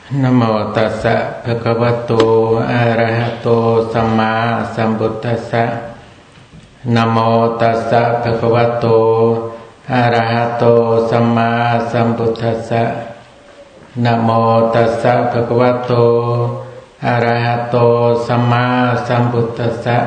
Nam mô tassa bhagavato arahato samma sambuddhassa. Nam mô tassa bhagavato arahato samma sambuddhassa. Nam mô tassa bhagavato arahato samma sambuddhassa.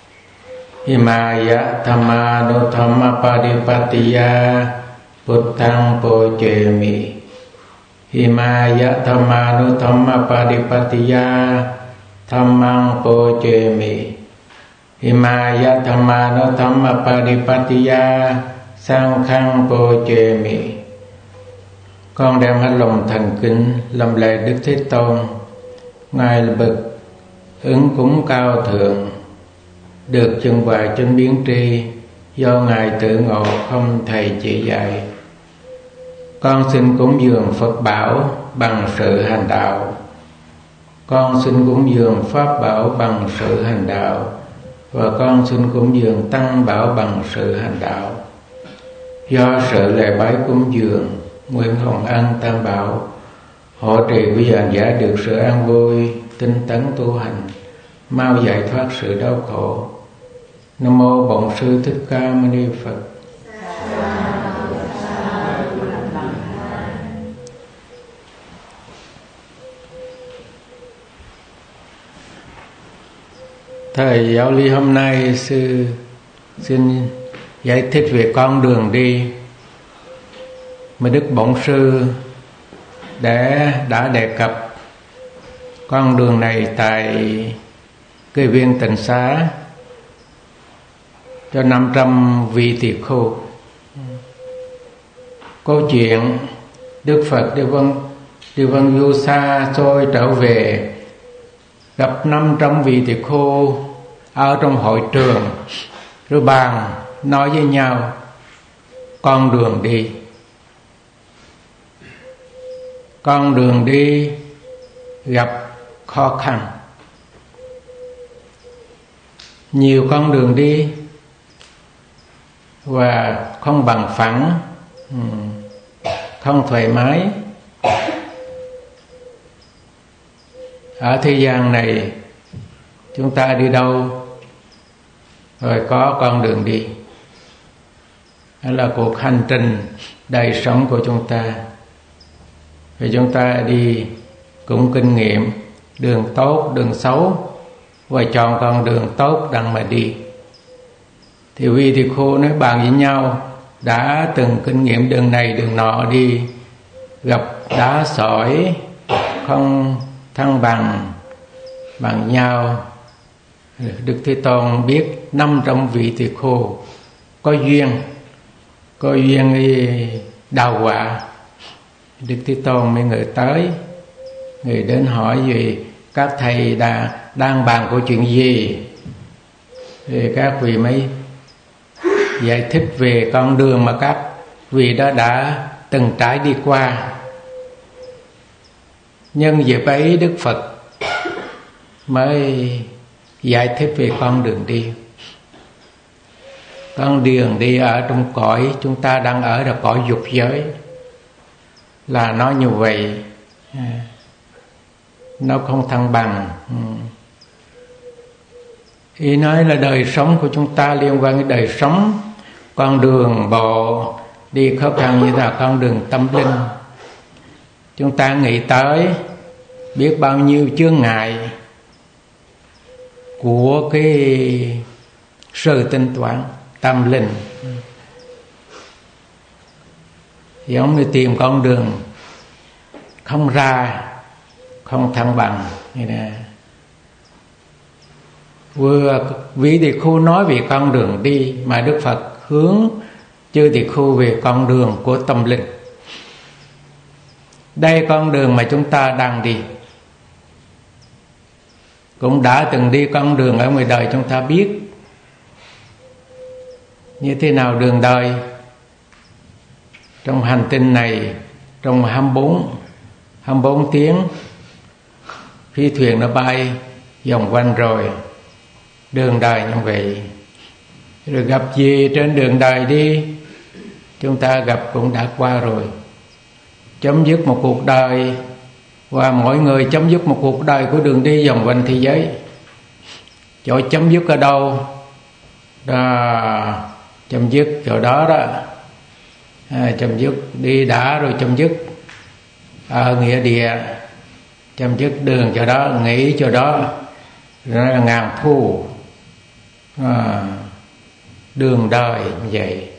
Imaya dhammanuddhamma padipattiya buddhaṃ pujemi. Imaya dhammanuddhamma padipattiya dhammaṃ pujemi. Imaya dhammanuddhamma padipattiya saṅghaṃ pujemi. Con đem hết lòng thành kính lâm lạy Đức Thế Tôn. Ngài là bậc ứng cúng cao thượng, được chân hoài chân biến tri, do Ngài tự ngộ không thầy chỉ dạy. Con xin cúng dường Phật bảo bằng sự hành đạo. Con xin cúng dường Pháp bảo bằng sự hành đạo. Và con xin cúng dường Tăng bảo bằng sự hành đạo. Do sự lễ bái cúng dường, nguyện hồng ân Tam bảo hộ trì quý hành giả được sự an vui, tinh tấn tu hành, mau giải thoát sự đau khổ. Nam mô Bổn Sư Thích Ca Mâu Ni Phật. Thời giáo lý hôm nay sư xin giải thích về con đường đi mà Đức Bổn Sư đã đề cập. Con đường này tại cái viên Tịnh Xá cho 500 vị tỳ khưu. Câu chuyện Đức Phật đi vân du xa xôi trở về, gặp 500 vị tỳ khưu ở trong hội trường, rồi bàn nói với nhau con đường đi. Con đường đi gặp khó khăn, nhiều con đường đi và không bằng phẳng, không thoải mái. Ở thế gian này chúng ta đi đâu rồi có con đường đi. Đó là cuộc hành trình đời sống của chúng ta. Vì chúng ta đi cũng kinh nghiệm đường tốt, đường xấu, và chọn con đường tốt đặng mà đi. Thì vị tỳ khưu nói bàn với nhau, đã từng kinh nghiệm đường này đường nọ đi, gặp đá sỏi không thăng bằng nhau. Đức Thế Tôn biết 500 vị tỳ khưu có duyên đào quả. Đức Thế Tôn mới người tới, người đến hỏi về các thầy đang bàn của chuyện gì, thì các vị mới giải thích về con đường mà các vị đó đã từng trải đi qua. Nhân dịp ấy Đức Phật mới giải thích về con đường đi. Con đường đi ở trong cõi chúng ta đang ở là cõi dục giới, là nó như vậy, nó không thăng bằng. Ý nói là đời sống của chúng ta liên quan đến đời sống. Con đường bộ đi khó khăn như là con đường tâm linh. Chúng ta nghĩ tới biết bao nhiêu chướng ngại của cái sự tính toán tâm linh. Giống như tìm con đường không ra, không thăng bằng như này. Vừa vị tỳ khưu nói về con đường đi, mà Đức Phật hướng chư tỳ khưu về con đường của tâm linh. Đây con đường mà chúng ta đang đi, cũng đã từng đi con đường ở ngoài đời. Chúng ta biết như thế nào đường đời trong hành tinh này, trong 24 tiếng phi thuyền nó bay vòng quanh rồi. Đường đời như vậy. Rồi gặp gì trên đường đời đi, chúng ta gặp cũng đã qua rồi. Chấm dứt một cuộc đời Và mỗi người chấm dứt một cuộc đời của đường đi vòng quanh thế giới. Chỗ chấm dứt ở đâu? Đó, chấm dứt chỗ đó đó. Chấm dứt đi đã rồi chấm dứt ở nghĩa địa, chấm dứt đường chỗ đó, nghỉ chỗ đó, đó là ngàn thu. Đường đời như vậy.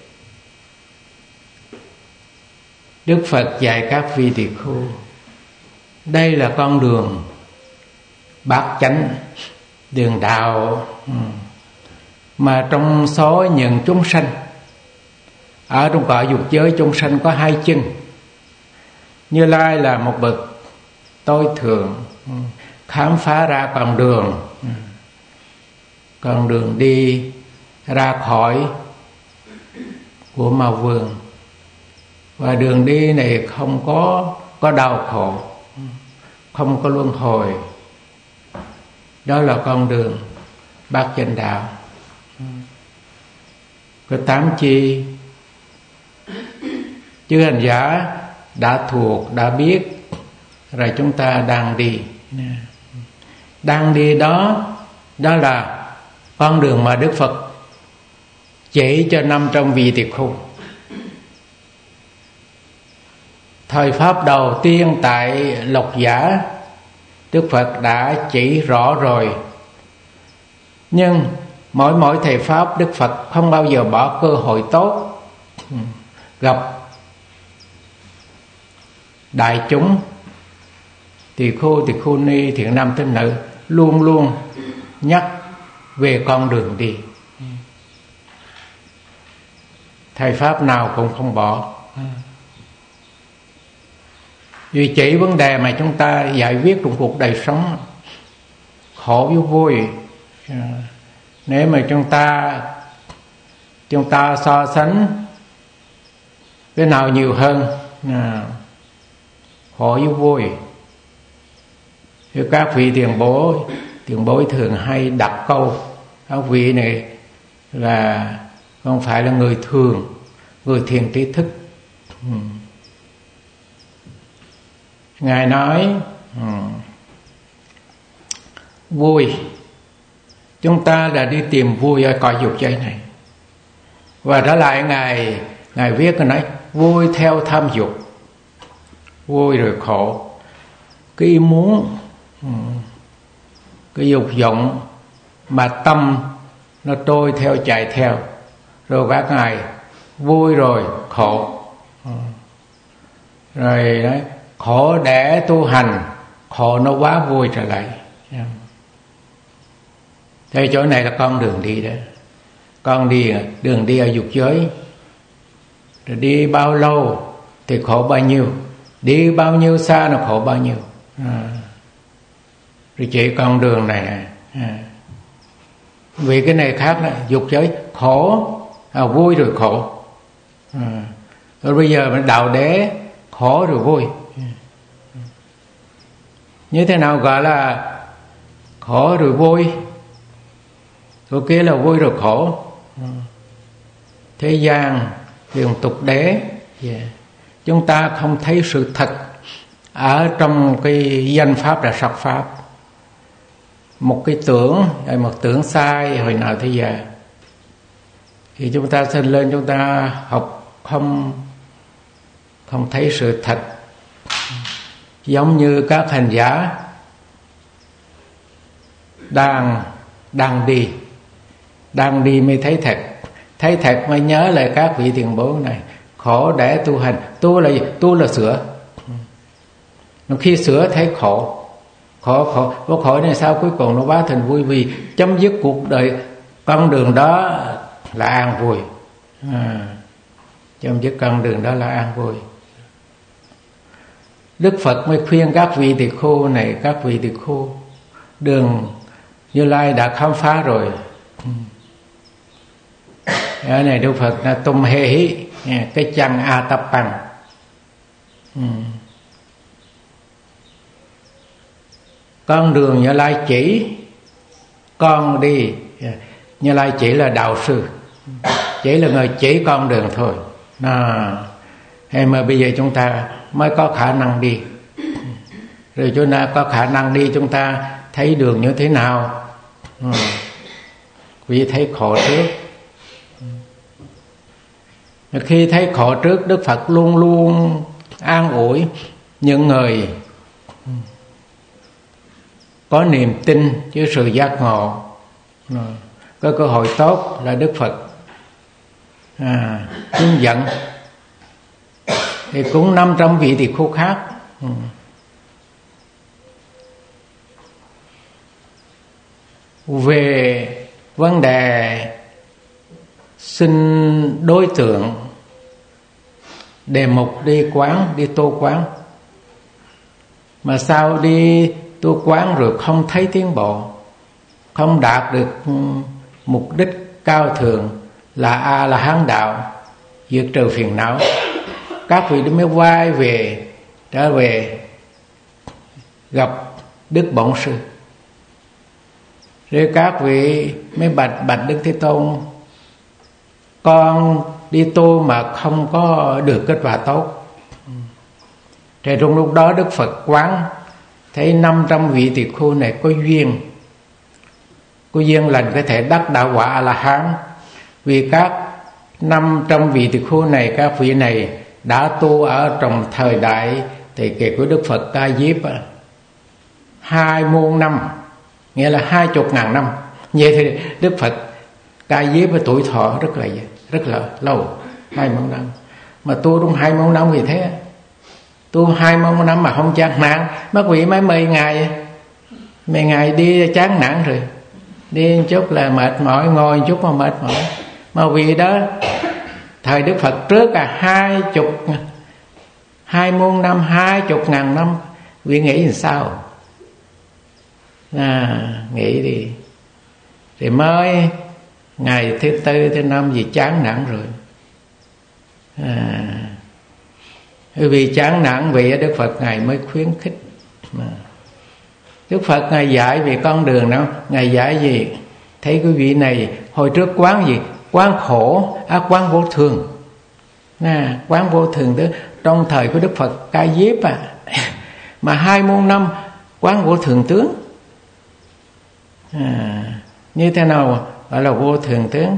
Đức Phật dạy các vị tỳ khưu, đây là con đường bát chánh, đường đạo, mà trong số những chúng sanh ở trong cõi dục giới, chúng sanh có hai chân. Như Lai là một bậc tối thượng, khám phá ra con đường đi ra khỏi của ma vương. Và đường đi này không có đau khổ, không có luân hồi. Đó là con đường bát chánh đạo. Có tám chi chư hành giả đã thuộc, đã biết, rồi chúng ta đang đi. Đang đi đó, đó là con đường mà Đức Phật chỉ cho 500 vị tỳ khưu. Thời pháp đầu tiên tại Lộc Giả, Đức Phật đã chỉ rõ rồi. Nhưng mỗi thầy pháp Đức Phật không bao giờ bỏ cơ hội tốt gặp đại chúng, tỳ khưu ni, thiện nam tín nữ, luôn luôn nhắc về con đường đi. Thầy pháp nào cũng không bỏ. Vì chỉ vấn đề mà chúng ta giải quyết trong cuộc đời sống, khổ với vui. Nếu mà chúng ta so sánh cái nào nhiều hơn, khổ với vui. Thì các vị tiền bối thường hay đặt câu, các vị này là không phải là người thường, người thiền trí thức. Ngài nói vui, chúng ta đã đi tìm vui ở cõi dục giới này. Và trở lại Ngài viết, Ngài nói vui theo tham dục, vui rồi khổ. Cái ý muốn, cái dục vọng mà tâm nó trôi theo, chạy theo. Rồi các ngài vui rồi khổ. Rồi đấy, khổ để tu hành, khổ nó quá vui trở lại. Thế chỗ này là con đường đi đó. Con đi, đường đi ở dục giới. Rồi đi bao lâu thì khổ bao nhiêu, đi bao nhiêu xa là khổ bao nhiêu. Rồi chỉ con đường này nè. Vì cái này khác là dục giới khổ, vui rồi khổ. Rồi bây giờ mình đạo đế khổ rồi vui. Như thế nào gọi là khổ rồi vui? Cái kia là vui rồi khổ. Thế gian dùng tục đế, chúng ta không thấy sự thật ở trong cái danh pháp là sắc pháp. Một cái tưởng, một tưởng sai hồi nào tới giờ, thì chúng ta sinh lên chúng ta học không thấy sự thật. Giống như các hành giả đang đi mới thấy thật mới nhớ lại các vị tiền bối này. Khổ để tu hành, tu là sửa. Khi sửa thấy khổ này sao cuối cùng nó hóa thành vui, vì chấm dứt cuộc đời con đường đó là an vui. Chấm dứt con đường đó là an vui. Đức Phật mới khuyên các vị tỳ khưu này, các vị tỳ khưu, đường Như Lai đã khám phá rồi. Cái này Đức Phật là tum hê hí, cái chăng a tập bằng. Con đường Như Lai chỉ con đi. Như Lai chỉ là đạo sư, chỉ là người chỉ con đường thôi. Hay mà bây giờ chúng ta mới có khả năng đi. Rồi chúng ta có khả năng đi, chúng ta thấy đường như thế nào. Vì thấy khổ trước. Khi thấy khổ trước, Đức Phật luôn luôn an ủi những người có niềm tin với sự giác ngộ. Có cơ hội tốt là Đức Phật hướng dẫn. Thì cũng 500 vị tỳ khưu khác. Về vấn đề xin đối tượng, đề mục đi quán, đi tu quán, mà sao đi tu quán rồi không thấy tiến bộ, không đạt được mục đích cao thượng là A-la-hán đạo, diệt trừ phiền não. Các vị mới quay về, trở về gặp Đức Bổn Sư. Rồi các vị mới bạch Đức Thế Tôn: con đi tu mà không có được kết quả tốt. Thì trong lúc đó Đức Phật quán thấy 500 vị tỳ khưu này có duyên, lành có thể đắc đạo quả A-la-hán. Vì các 500 vị tỳ khưu này, các vị này đã tu ở trong thời đại thời kỳ của Đức Phật Ca Diếp 20 năm, nghĩa là 20.000 năm. Vậy thì Đức Phật Ca Diếp với tuổi thọ rất là lâu, 20 năm. Mà tu trong 20 năm vì thế, tu 20 năm mà không chán nản. Mấy vị mấy ngày đi chán nản rồi, đi một chút là mệt mỏi, ngồi một chút mà mệt mỏi. Mà vì đó thời Đức Phật trước 20 năm, 20.000 năm, vì nghĩ làm sao? Nghĩ đi thì mới ngày thứ tư thứ năm gì chán nản rồi. Vì chán nản vì Đức Phật Ngài mới khuyến khích. Đức Phật Ngài dạy về con đường nào? Ngài dạy gì? Thấy quý vị này hồi trước quán gì? Quán khổ, quán vô thường. Quán vô thường đó trong thời của Đức Phật Ca Diếp mà 20 năm quán vô thường tướng. Như thế nào gọi là vô thường tướng?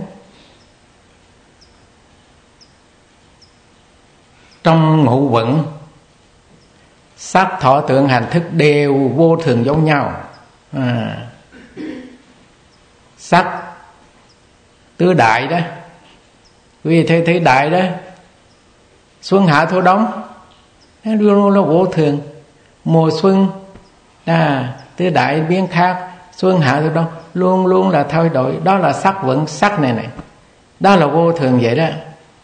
Trong ngũ uẩn, sắc thọ tưởng hành thức đều vô thường giống nhau. Sắc tứ đại đó, vì thấy đại đó, xuân hạ thu đông luôn là vô thường. Mùa xuân tứ đại biến khác, xuân hạ thu đông luôn luôn là thay đổi. Đó là sắc uẩn, sắc này đó là vô thường vậy đó.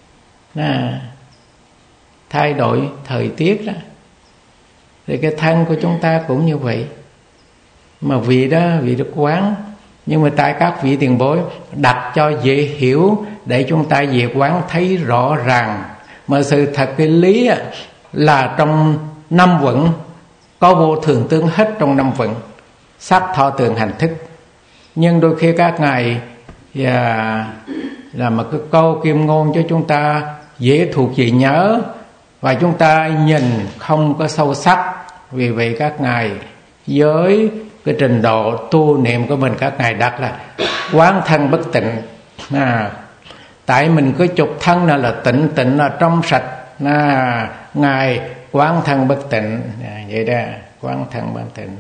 Thay đổi thời tiết đó. Thì cái thân của chúng ta cũng như vậy. Mà vì được quán. Nhưng mà tại các vị tiền bối đặt cho dễ hiểu để chúng ta về quán thấy rõ ràng. Mà sự thật cái lý là trong 5 uẩn có vô thường tướng hết trong 5 uẩn, sắc thọ tưởng hành thức. Nhưng đôi khi các ngài là một cái câu kim ngôn cho chúng ta dễ thuộc dễ nhớ, và chúng ta nhìn không có sâu sắc. Vì vậy các ngài với cái trình độ tu niệm của mình, các ngài đặt là quán thân bất tịnh. Tại mình cứ chục thân là tịnh là trong sạch. Ngài quán thân bất tịnh vậy đó, quán thân bất tịnh.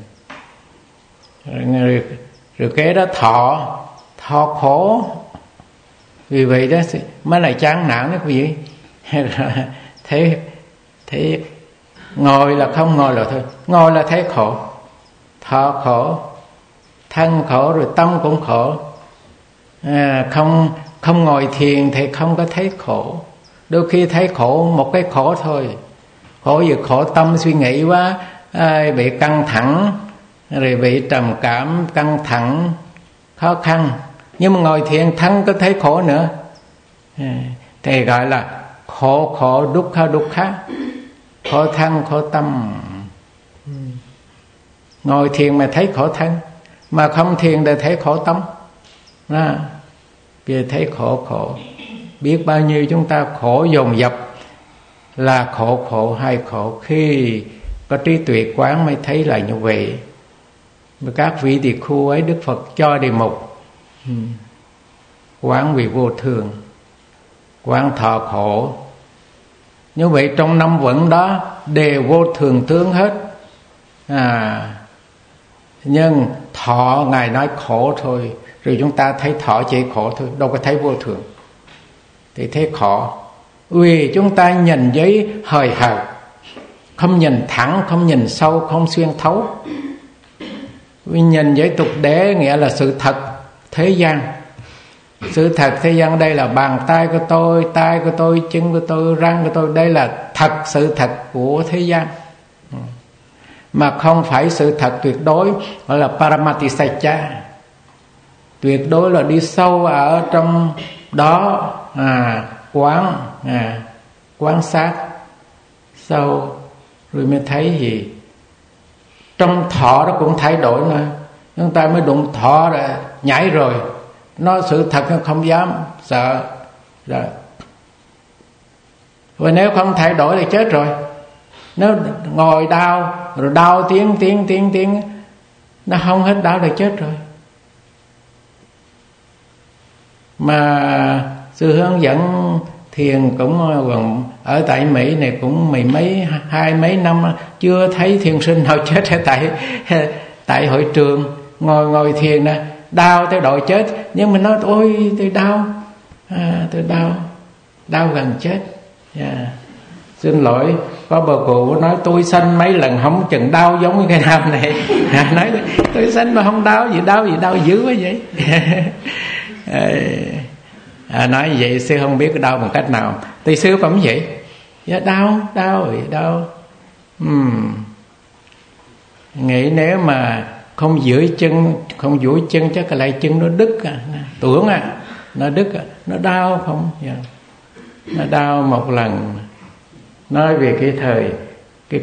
Rồi cái đó thọ khổ. Vì vậy đó mới là chán nản đó quý vị. Thế ngồi là không ngồi là thôi, ngồi là thấy khổ, thọ khổ, thân khổ, rồi tâm cũng khổ. Không ngồi thiền thì không có thấy khổ. Đôi khi thấy khổ một cái khổ thôi, khổ vì khổ tâm suy nghĩ quá, bị căng thẳng, rồi bị trầm cảm, căng thẳng, khó khăn. Nhưng mà ngồi thiền thân có thấy khổ nữa, thì gọi là khổ dukkha, khổ thân khổ tâm. Ngồi thiền mà thấy khổ thân, mà không thiền thì thấy khổ tâm. Vì thấy khổ, biết bao nhiêu chúng ta khổ dồn dập, là khổ hay khổ. Khi có trí tuệ quán mới thấy là như vậy. Và các vị tỳ khưu ấy Đức Phật cho đề mục quán vì vô thường, quán thọ khổ. Như vậy trong 5 vận đó đều vô thường tướng hết. Nhưng thọ Ngài nói khổ thôi, rồi chúng ta thấy thọ chỉ khổ thôi, đâu có thấy vô thường. Thì thấy khổ vì chúng ta nhìn với hời hợt, không nhìn thẳng, không nhìn sâu, không xuyên thấu. Vì nhìn với tục đế nghĩa là sự thật thế gian. Sự thật thế gian đây là bàn tay của tôi, tay của tôi, chân của tôi, răng của tôi. Đây là thật, sự thật của thế gian, mà không phải sự thật tuyệt đối, gọi là Paramatisacca. Tuyệt đối là đi sâu ở trong đó, quán sát sâu rồi mới thấy gì. Trong thọ đó cũng thay đổi nữa. Chúng ta mới đụng thọ rồi nhảy rồi, nó sự thật nó không dám, sợ rồi. Và nếu không thay đổi thì chết rồi. Nếu ngồi đau rồi đau tiếng nó không hết đau là chết rồi. Mà sư hướng dẫn thiền cũng ở tại Mỹ này cũng hai mấy năm chưa thấy thiền sinh nào chết tại hội trường ngồi thiền nè, đau tới độ chết. Nhưng mình nói ôi tôi đau gần chết. Xin lỗi, có bà cụ nói tôi sanh mấy lần không chừng đau giống như cái nam này. Nói tôi sanh mà không đau gì dữ quá vậy. Nói vậy sư không biết đau bằng cách nào. Thì sư phẩm vậy, đau. Nghĩ nếu mà không duỗi chân chắc là lại chân nó đứt, tưởng nó đứt, nó đau không? Nó đau một lần. Nói về cái thời cái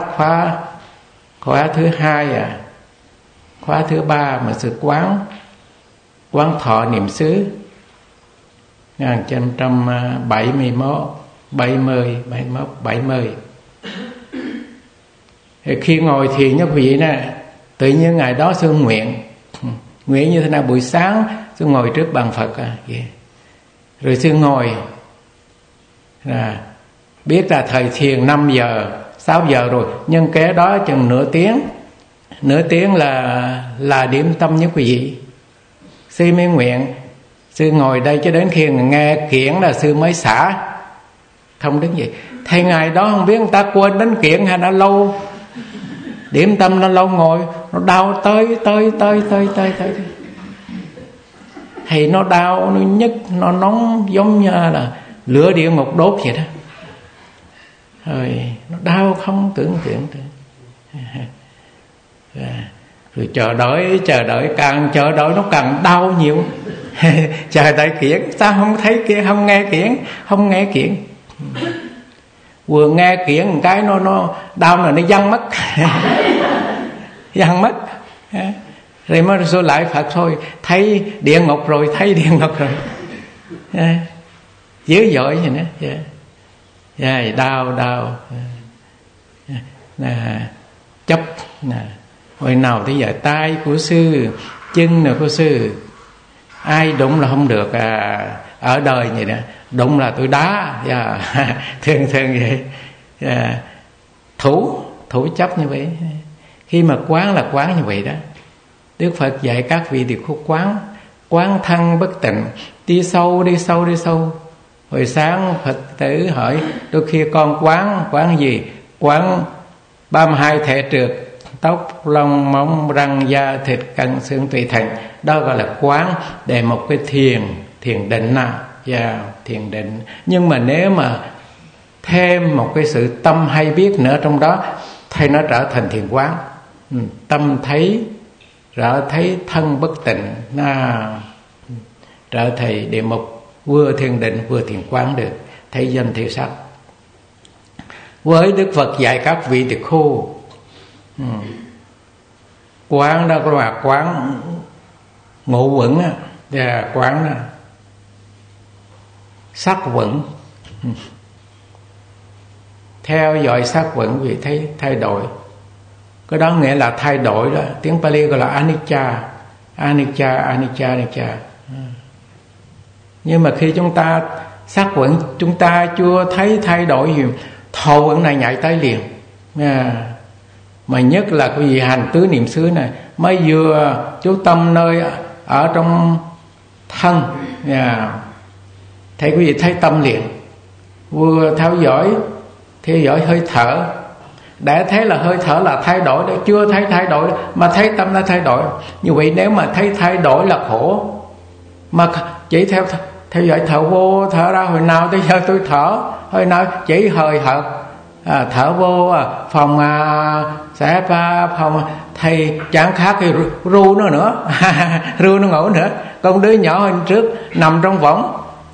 khóa thứ 2 khóa thứ 3 mà sự quán thọ niệm xứ 1970. Khi ngồi thiền như quý vị nè, tự nhiên ngày đó sư nguyện như thế nào. Buổi sáng sư ngồi trước bàn Phật rồi sư ngồi biết là thời thiền 5 giờ 6 giờ rồi, nhưng kế đó chừng nửa tiếng là điểm tâm với quý vị. Sư mới nguyện sư ngồi đây cho đến khi nghe kiển là sư mới xả, không đứng gì. Thầy ngày đó không biết người ta quên đến kiển hay đã lâu điểm tâm, nó lâu ngồi nó đau tới thì nó đau, nó nhức, nó nóng giống như là lửa địa ngục đốt vậy đó. Rồi nó đau không tưởng tượng được. Rồi chờ đợi càng chờ đợi nó càng đau nhiều. Chờ đợi kiển, sao không thấy kia, không nghe kiển. Vừa nghe kiển một cái nó đau là nó văng mất. Văng mất. Rồi mới xô lại Phật thôi, thấy địa ngục rồi. Dữ dội vậy nữa. Đau chấp hồi nào tới giờ tay của sư, chân nào của sư, ai đụng là không được. Ở đời vậy nè, đụng là tôi đá. Thường vậy. Thủ chấp như vậy. Khi mà quán là quán như vậy đó. Đức Phật dạy các vị tỳ khưu quán thân bất tịnh, đi sâu. Hồi sáng Phật tử hỏi đôi khi con quán gì? Quán 32 thể trượt, tóc, lông, móng, răng, da, thịt, cân, xương, tùy thành. Đó gọi là quán để một cái thiền định thiền định. Nhưng mà nếu mà thêm một cái sự tâm hay biết nữa trong đó thì nó trở thành thiền quán. Tâm thấy thân bất tịnh, trở thành địa mục vừa thiền định vừa thiền quán được, thấy danh thấy sắc. Với Đức Phật dạy các vị tỳ khưu quán đó là quán ngộ vững và quán sắc vững. theo dõi sắc vẫn vì thấy thay đổi. Cái đó nghĩa là thay đổi đó, tiếng Pali gọi là anicca, anicca, anicca, anicca. Nhưng mà khi chúng ta sắc vẫn chúng ta chưa thấy thay đổi gì, thọ vẫn này nhảy tới liền. Mà nhất là cái vị hành tứ niệm xứ này mới vừa chú tâm nơi ở trong thân, thấy quý vị thấy tâm liền, vừa theo dõi hơi thở, đã thấy là hơi thở là thay đổi đấy, chưa thấy thay đổi mà thấy tâm đã thay đổi. Như vậy nếu mà thấy thay đổi là khổ, mà chỉ theo dõi thở vô thở ra, hồi nào tới giờ tôi thở, hồi nào chỉ hời hợt, thở vô phòng sẽ phòng thầy chẳng khác thì ru nó nữa ru nó ngủ nữa. Con đứa nhỏ hôm trước nằm trong võng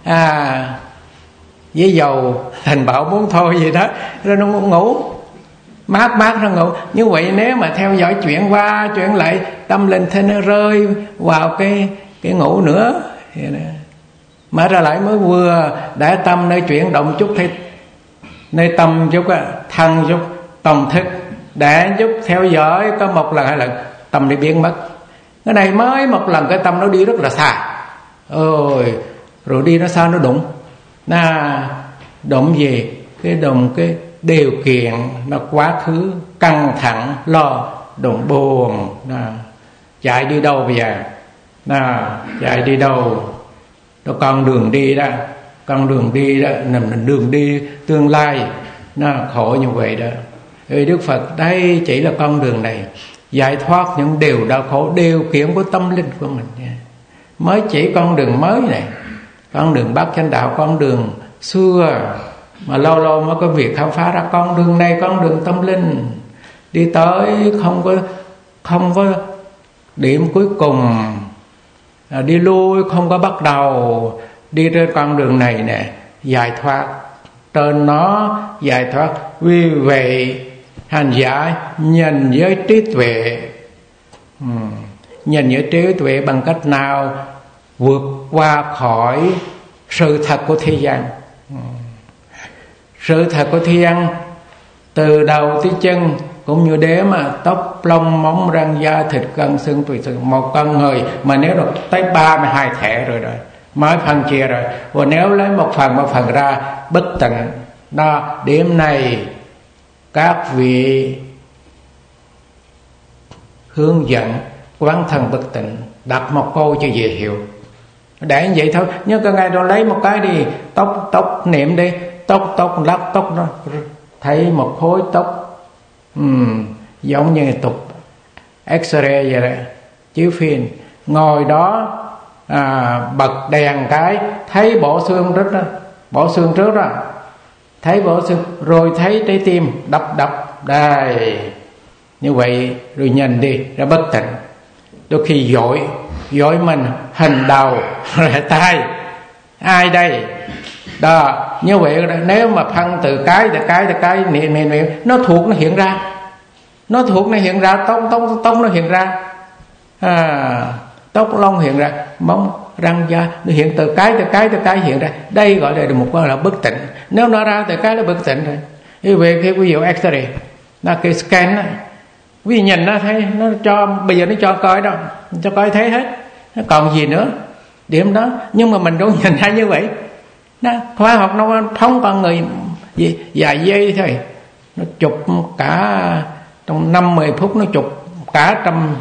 với dầu thành bảo muốn thôi gì đó, rồi nó ngủ mát nó ngủ. Như vậy nếu mà theo dõi chuyện qua chuyện lại, tâm linh thế nó rơi vào cái ngủ nữa, mở ra lại mới vừa để tâm nơi chuyển động chút, thấy nơi tâm chút thân chút tâm thức để chút theo dõi có một lần hai lần, tâm đi biến mất. Cái này mới một lần cái tâm nó đi rất là xa, rồi đi nó sao nó đụng gì, cái đụng cái điều kiện nó quá khứ căng thẳng lo, đụng buồn, chạy đi đâu bây giờ, chạy đi đâu, đó con đường đi đó nằm đường đi tương lai, nó khổ như vậy đó. Đức Phật đây chỉ là con đường này giải thoát những điều đau khổ, điều kiện của tâm linh của mình nha. Mới chỉ con đường mới này, con đường Bát Chánh Đạo, con đường xưa mà lâu lâu mới có việc khám phá ra con đường này, con đường tâm linh đi tới không có điểm cuối cùng, đi lui không có bắt đầu, đi trên con đường này nè giải thoát, trên nó giải thoát. Vì vậy hành giả nhìn với trí tuệ, nhìn với trí tuệ bằng cách nào? Vượt qua khỏi sự thật của thế gian. Sự thật của thế gian từ đầu tới chân cũng như đếm tóc lông móng răng da thịt gân xương tùy xương, một con người mà nếu được tới 32 thẻ rồi mới phân chia rồi. Và nếu lấy một phần ra bất tịnh đó, điểm này các vị hướng dẫn quán thân bất tịnh đặt một câu cho dễ hiểu, để như vậy thôi. Nhưng cái ngày đó lấy một cái đi, tóc niệm đi, tóc lắc tóc nó thấy một khối tóc giống như tục X-ray vậy đó, chiếu phim, ngồi đó bật đèn cái thấy bộ xương trước đó, thấy bộ xương rồi thấy trái tim đập đây như vậy, rồi nhìn đi ra bất tịnh. Đôi khi dội mình hình đầu rồi tay, ai đây đó. Như vậy nếu mà phân từ cái niệm nó thuộc nó hiện ra, tóc nó hiện ra, tóc lông hiện ra, móng răng da nó hiện từ cái hiện ra. Đây gọi là một cái là bất tịnh. Nếu nó ra từ cái là bất tịnh rồi. Như vậy khi ví dụ X-ray, là cái scan đó, quý vị nhìn nó thấy nó cho, bây giờ nó cho coi đâu, cho coi thấy hết, nó còn gì nữa điểm đó. Nhưng mà mình đâu nhìn ra như vậy. Khoa học nó phóng con người vài giây thôi, nó chụp cả trong 5-10 phút, nó chụp cả trăm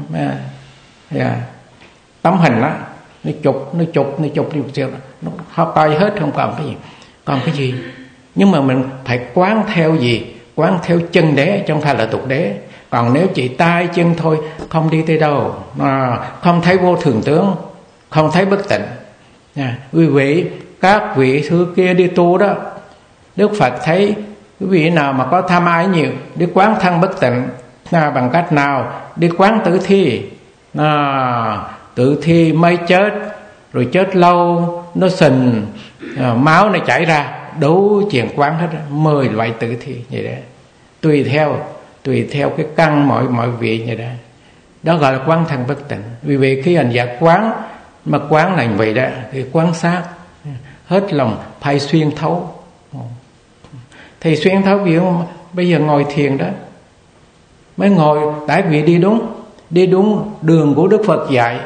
tấm hình đó, nó chụp nó coi hết, không còn cái gì. Nhưng mà mình phải quán theo gì? Quán theo chân đế, chứ không phải là tục đế. Còn nếu chỉ tay chân thôi không đi tới đâu, không thấy vô thường tướng, không thấy bất tịnh. Quý vị, các vị xưa kia đi tu đó, Đức Phật thấy quý vị nào mà có tham ái nhiều, đi quán thân bất tịnh bằng cách nào? Đi quán tử thi. Tử thi mới chết, rồi chết lâu nó sình, máu nó chảy ra, đủ chuyện quán hết, 10 loại tử thi vậy đó, tùy theo cái căn mọi vị vậy đó. Đó gọi là quán thân bất tịnh. Vì vậy khi hành giả quán mà quán là vậy đó, thì quán sát hết lòng, phải xuyên thấu. Thầy xuyên thấu vị bây giờ ngồi thiền đó, mới ngồi tại vị đi đúng đường của Đức Phật dạy.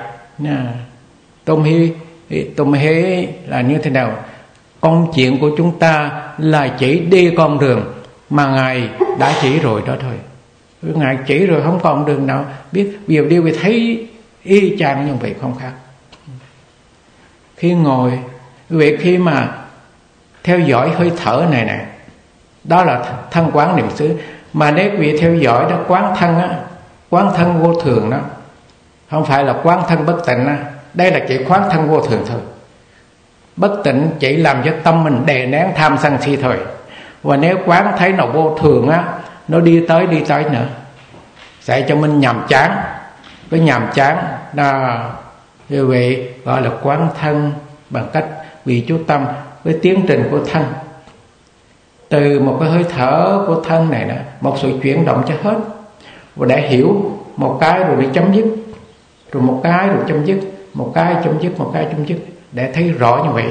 Tùng hế là như thế nào? Công chuyện của chúng ta là chỉ đi con đường mà Ngài đã chỉ rồi đó thôi. Ngài chỉ rồi, không còn đường nào biết. Bây giờ đi thấy y chang như vậy, không khác. Khi ngồi, vì khi mà theo dõi hơi thở này nè, đó là thân quán niệm xứ. Mà nếu quý vị theo dõi đó, quán thân á, quán thân vô thường đó, không phải là quán thân bất tịnh á. Đây là chỉ quán thân vô thường thôi. Bất tịnh chỉ làm cho tâm mình đè nén tham sân si thôi. Và nếu quán thấy nó vô thường á, nó đi tới nữa, sẽ cho mình nhàm chán. Cái nhàm chán là như vậy, gọi là quán thân bằng cách vì chú tâm với tiến trình của thân. Từ một cái hơi thở của thân này nè, một sự chuyển động cho hết. Và để hiểu một cái rồi để chấm dứt, rồi một cái rồi chấm dứt, một cái chấm dứt, một cái chấm dứt, để thấy rõ như vậy.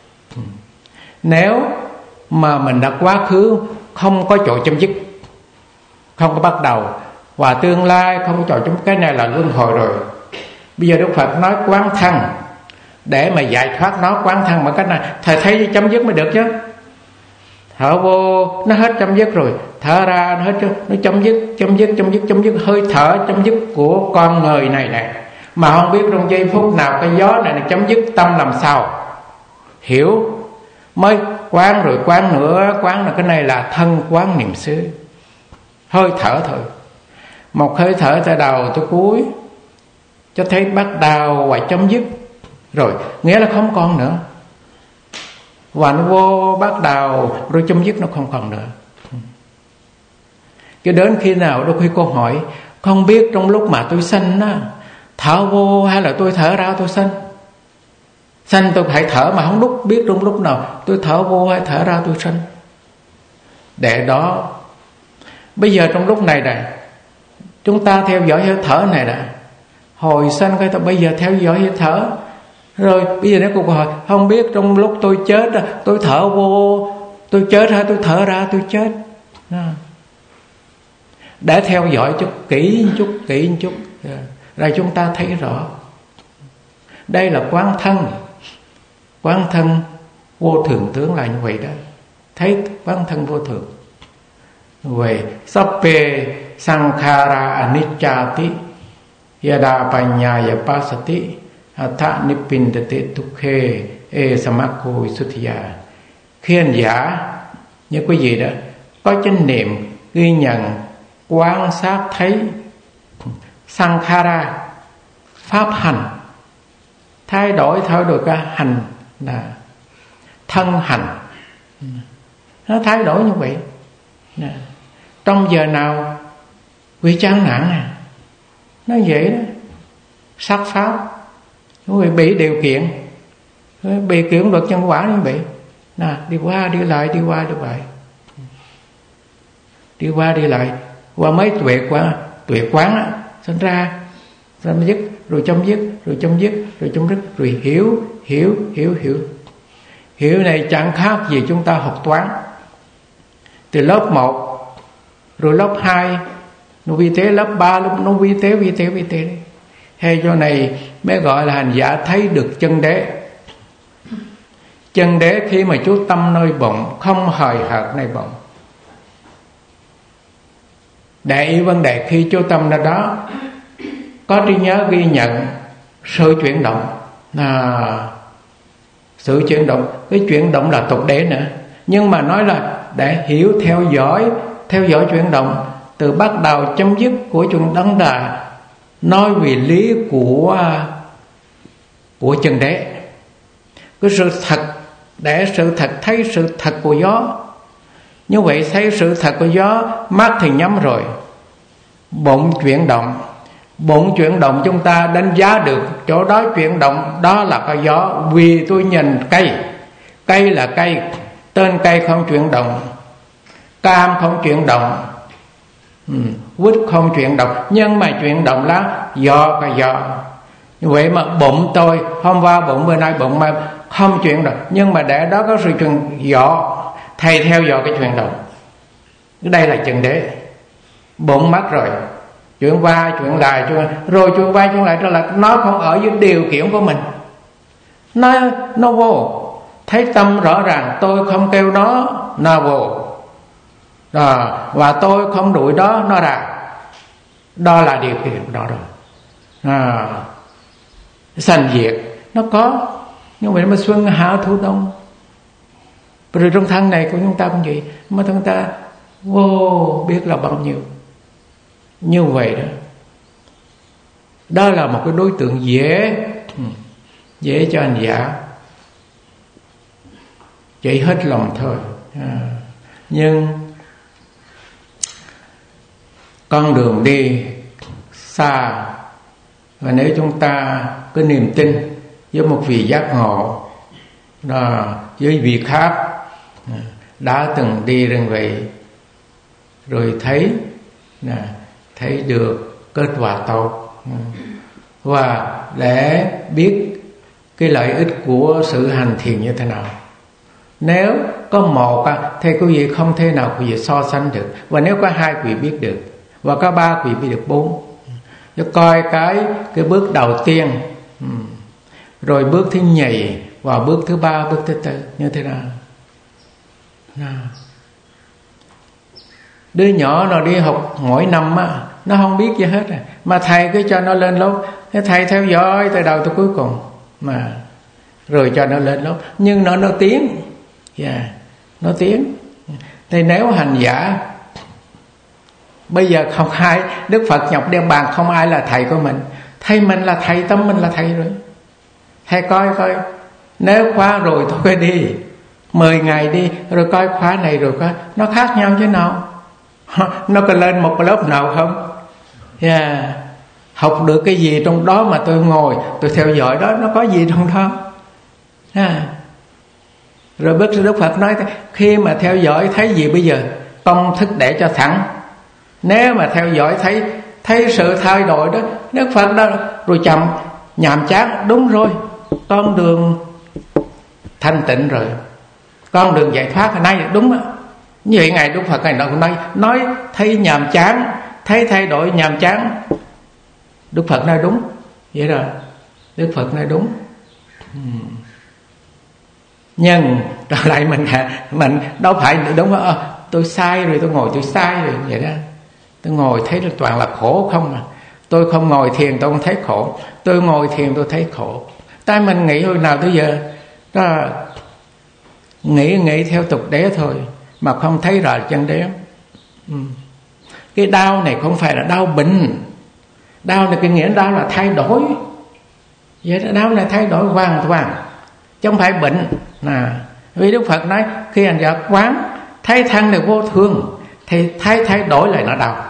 Nếu mà mình đã quá khứ không có chỗ chấm dứt, không có bắt đầu, và tương lai không có chỗ chấm dứt, cái này là luân hồi rồi. Bây giờ Đức Phật nói quán thân, để mà giải thoát nó quán thân bằng cách này. Thầy thấy chấm dứt mới được chứ. Thở vô nó hết chấm dứt rồi, thở ra nó hết, nó chấm dứt hơi thở chấm dứt của con người này nè, mà không biết trong giây phút nào cái gió này nó chấm dứt, tâm làm sao hiểu. Mới quán rồi quán nữa, quán là cái này là thân quán niệm xứ, hơi thở thôi. Một hơi thở từ đầu tới cuối, cho thấy bắt đầu và chấm dứt rồi, nghĩa là không còn nữa. Và nó vô bắt đầu rồi chấm dứt, nó không còn nữa. Cho đến khi nào đôi khi cô hỏi, không biết trong lúc mà tôi sanh á, thở vô hay là tôi thở ra tôi sanh? Sanh tôi phải thở mà không biết trong lúc nào tôi thở vô hay thở ra tôi sanh. Để đó, bây giờ trong lúc này nè, chúng ta theo dõi hơi thở này nè, hồi sanh cái bây giờ theo dõi hơi thở. Rồi bây giờ nếu cô hỏi, không biết trong lúc tôi chết, tôi thở vô tôi chết hay tôi thở ra tôi chết? Để theo dõi kỹ một chút, rồi chúng ta thấy rõ. Đây là quán thân vô thường tướng là như vậy đó. Thấy quán thân vô thường. Vậy sappe sankhara anicchati yada panyaya pasati atha nippindate tukhe e samakho visuddhiya. Khi hành giả như quý vị đó có chánh niệm ghi nhận, quan sát thấy sankhara, pháp hành, thay đổi cái hành là thân hành, nó thay đổi như vậy. Trong giờ nào quý chán nản nó vậy đó, sắc pháp quý bị điều kiện, bị kiện luật nhân quả như vậy. Đi qua đi lại, đi qua đi lại, qua mấy tuệ quán á, sinh ra dứt, rồi chấm dứt, rồi chấm dứt, rồi chấm dứt, rồi hiểu này chẳng khác gì chúng ta học toán. Từ lớp 1 rồi lớp 2 nó vi tế, lớp 3 nó vi tế. Hay cho này mới gọi là hành giả thấy được chân đế. Chân đế khi mà chú tâm nơi bụng, không hời hợt nơi bụng. Để ý vấn đề khi chú tâm nơi đó, có trí nhớ ghi nhận sự chuyển động. Sự chuyển động, cái chuyển động là tục đế nữa. Nhưng mà nói là để hiểu, theo dõi chuyển động từ bắt đầu chấm dứt của chuyện đấng là nói vì lý của chân đế. Cái sự thật, để sự thật thấy sự thật của gió. Như vậy thấy sự thật của gió, mắt thì nhắm rồi, bụng chuyển động chúng ta đánh giá được chỗ đó chuyển động, đó là cái gió. Vì tôi nhìn cây là cây, tên cây không chuyển động, cam không chuyển động, quýt không chuyển động, nhưng mà chuyển động là do cái gió. Như vậy mà bụng tôi hôm qua bụng, bữa nay bụng, mà không chuyển động, nhưng mà để đó có sự chuyển gió, thầy theo dõi cái chuyển động. Đây là chân đế. Bụng mất rồi, chuyện qua chuyện lại rồi chuyện qua chuyện lại trở lại, nó không ở dưới điều kiện của mình. Nó vô. Thấy tâm rõ ràng, tôi không kêu nó vô. Và tôi không đuổi nó ra. Đó là điều kiện đó rồi. Sanh diệt nó có, nhưng vậy mà xuân hạ thu đông. Rồi trong thân này của chúng ta cũng vậy, mà chúng ta vô biết là bao nhiêu. Như vậy đó. Đó là một cái đối tượng dễ cho hành giả, chạy hết lòng thôi. Nhưng con đường đi xa, và nếu chúng ta có niềm tin với một vị giác ngộ, với vị khác đã từng đi như vậy, rồi thấy được kết quả tốt, và để biết cái lợi ích của sự hành thiền như thế nào. Nếu có một thì quý vị không thể nào quý vị so sánh được, và nếu có hai quý vị biết được, và có ba quý vị biết được bốn. Cho coi cái bước đầu tiên, rồi bước thứ nhì, và bước thứ ba, bước thứ tư như thế nào. Đứa nhỏ nó đi học mỗi năm nó không biết gì hết, mà thầy cứ cho nó lên lớp, thầy theo dõi từ đầu tới cuối cùng, mà rồi cho nó lên lớp, nhưng nó tiến, nó tiến. Thì nếu hành giả bây giờ không ai, Đức Phật nhọc đem bàn, không ai là thầy của mình. Thầy mình là thầy, tâm mình là thầy rồi. Thầy coi nếu khóa rồi thôi đi 10 ngày đi, rồi coi khóa này rồi coi nó khác nhau thế nào, nó có lên một lớp nào không, học được cái gì trong đó mà tôi ngồi tôi theo dõi đó, nó có gì trong đó. Rồi Đức Phật nói khi mà theo dõi thấy gì bây giờ, công thức để cho thẳng. Nếu mà theo dõi thấy sự thay đổi đó, Đức Phật đó rồi chậm nhàm chán, đúng rồi, con đường thanh tịnh rồi, con đường giải thoát hôm nay đúng á. Như vậy ngày Đức Phật ngày nào cũng nói thấy nhàm chán, thấy thay đổi nhàm chán, Đức Phật nói đúng vậy rồi. Đức Phật nói đúng. Nhưng trở lại mình đâu phải đúng không? Tôi sai rồi, tôi ngồi tôi sai rồi vậy đó. Tôi ngồi thấy toàn là khổ không à. Tôi không ngồi thiền tôi không thấy khổ, tôi ngồi thiền tôi thấy khổ. Tại mình nghĩ hồi nào tới giờ đó, nghĩ theo tục đế thôi, mà không thấy rõ chân đế. Cái đau này không phải là đau bệnh, đau này cái nghĩa đau là thay đổi. Vậy đó, đau này thay đổi hoàn toàn, chứ không phải bệnh. Vì Đức Phật nói khi hành giả quán thấy thân này vô thường thì thay đổi lại nó đau.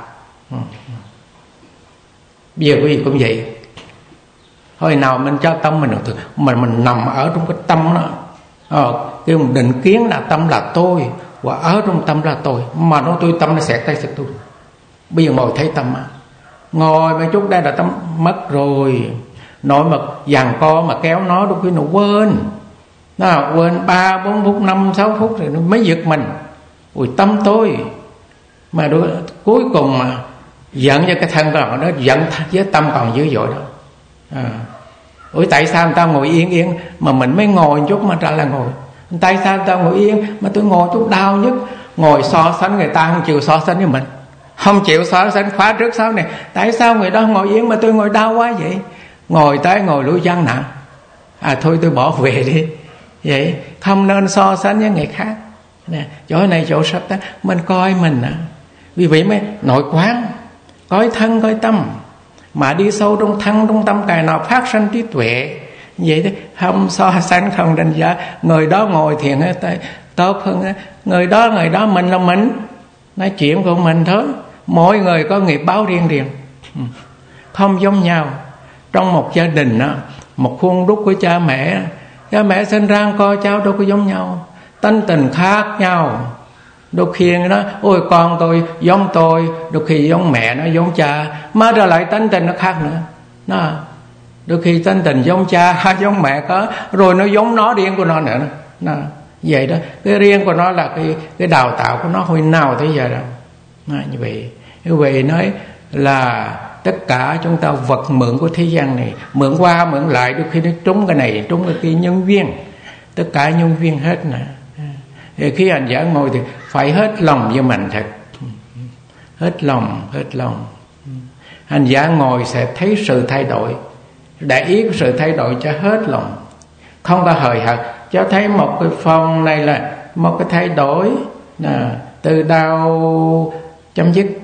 Bây giờ quý vị cũng vậy. Hồi nào mình cho tâm mình nằm ở trong cái tâm đó, cái định kiến là tâm là tôi, và ở trong tâm là tôi, mà nó tôi tâm nó sẽ tay tôi. Bây giờ ngồi thấy tâm ngồi mà chút đây là tâm mất rồi, nội mà giằng co mà kéo nó đôi khi nó quên 3, 4 phút, 5, 6 phút rồi nó mới giật mình. Ui tâm tôi, mà cuối cùng mà giận cho cái thân còn nó giận với tâm còn dữ dội đó. Ủa tại sao người ta ngồi yên mà mình mới ngồi một chút mà trả là ngồi? Tại sao người ta ngồi yên mà tôi ngồi chút đau nhất? Ngồi so sánh, người ta không chịu so sánh với mình, không chịu so sánh khóa trước sau này. Tại sao người đó ngồi yên mà tôi ngồi đau quá vậy? Ngồi tới ngồi lui chân nặng, thôi tôi bỏ về đi. Vậy không nên so sánh với người khác. Chỗ này chỗ sắp tới mình coi mình vì vậy mới nội quán, coi thân coi tâm, mà đi sâu trong thân trong tâm cái nào phát sinh trí tuệ. Vậy đấy, không so sánh, không đánh giá. Người đó ngồi thiền tốt hơn người đó, mình là mình, nói chuyện của mình thôi. Mỗi người có nghiệp báo riêng, không giống nhau. Trong một gia đình một khuôn đúc của cha mẹ sinh ra con cháu đâu có giống nhau, tánh tình khác nhau. Đôi khi nó ôi con tôi giống tôi, đôi khi giống mẹ nó giống cha, mà trở lại tánh tình nó khác nữa. Đôi khi tánh tình giống cha giống mẹ có, rồi nó giống nó riêng của nó nữa. Vậy đó, cái riêng của nó là cái đào tạo của nó hồi nào tới giờ đó. Như vậy nói là tất cả chúng ta vật mượn của thế gian này, mượn qua mượn lại, đôi khi nó trúng cái này trúng cái kia, nhân duyên, tất cả nhân duyên hết nè. Thì khi hành giả ngồi thì phải hết lòng với mình thật, hết lòng. Hành giả ngồi sẽ thấy sự thay đổi, để ý cái sự thay đổi cho hết lòng, không có hời hợt. Cho thấy một cái phòng này là một cái thay đổi từ đầu chấm dứt.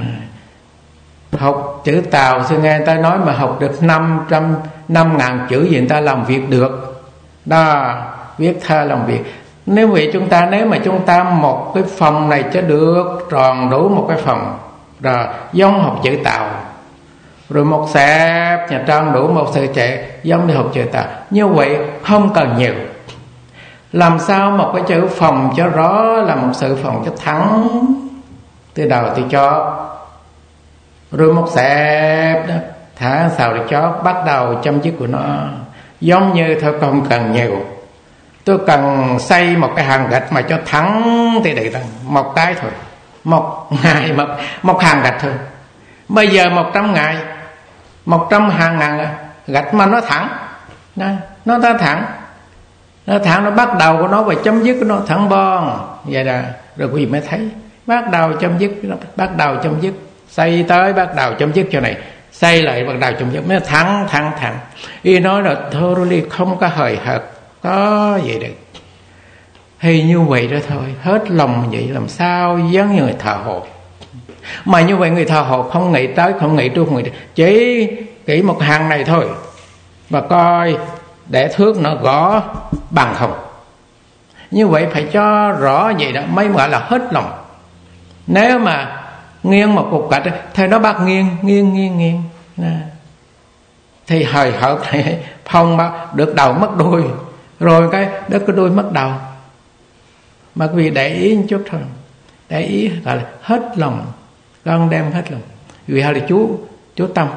Học chữ Tàu xưa nghe người ta nói mà học được 500.000 chữ gì người ta làm việc được đó, viết thơ làm việc. Nếu mà chúng ta một cái phòng này cho được tròn đủ một cái phòng rồi, giống học chữ Tàu, rồi một xẹp nhà tròn đủ một sự trẻ giống như học chữ Tàu. Như vậy không cần nhiều. Làm sao một cái chữ phòng cho rõ là một sự phòng cho thẳng từ đầu tới chót, rồi một xẹp đó thả sao để chót, bắt đầu chấm dứt của nó giống như thôi, không cần nhiều. Tôi cần xây một cái hàng gạch mà cho thẳng thì để một cái thôi, một ngày một hàng gạch thôi. Bây giờ 100 ngày 100 hàng ngàn gạch mà nó thẳng, nó thẳng, nó bắt đầu của nó và chấm dứt của nó thẳng bon vậy đó. Rồi quý vị mới thấy bắt đầu chấm dứt, bắt đầu chấm dứt, xây tới bắt đầu chấm dứt chỗ này, xây lại bắt đầu chấm dứt, mới thẳng. Y nói là thôi đi, không có hời hợt có vậy được. Thì như vậy đó thôi, hết lòng vậy làm sao giống như người thờ hồ. Mà như vậy người thờ hồ không nghĩ tới, không nghĩ trước, chỉ kỹ một hàng này thôi và coi để thước nó gõ bằng không. Như vậy phải cho rõ vậy đó mới gọi là hết lòng. Nếu mà nghiêng một cục gạch thì nó bắt nghiêng thì hời hợt này phong được đầu mất đuôi, rồi cái đuôi mất đầu. Mà quý vị để ý một chút thôi, để ý gọi là hết lòng, con đem hết lòng. Vì hay là chú tâm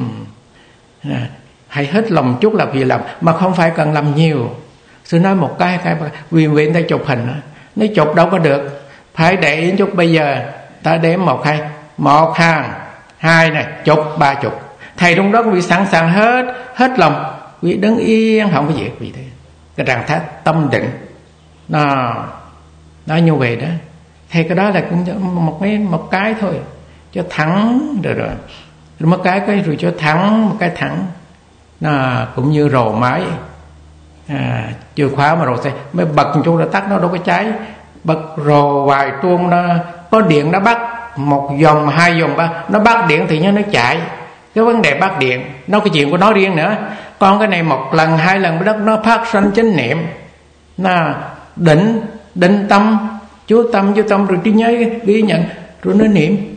hãy hết lòng chút là vì làm, mà không phải cần làm nhiều. Sư nói một cái vì người ta chụp hình, nếu chụp đâu có được, phải để ý chút. Bây giờ ta đếm 1 2 2 này, chụp 30. Thầy trong đó quý sẵn sàng hết lòng, quý đứng yên không có việc vì thế. Cái trạng thái tâm định nó như vậy đó. Thì cái đó là một cái thôi, cho thẳng rồi một cái rồi cho thẳng, một cái thẳng. Cũng như rồ máy chưa khóa mà rồi mới bật một chút là tắt, nó đâu có cháy. Bật rồ vài chuông, nó có điện nó bắt 1 vòng 2 vòng 3, nó bắt điện thì nó chạy. Cái vấn đề bắt điện nó cái chuyện của nó riêng nữa. Còn cái này 1 lần 2 lần nó phát sanh chánh niệm, định tâm, chú tâm rồi trí nhớ ghi nhận rồi nó niệm.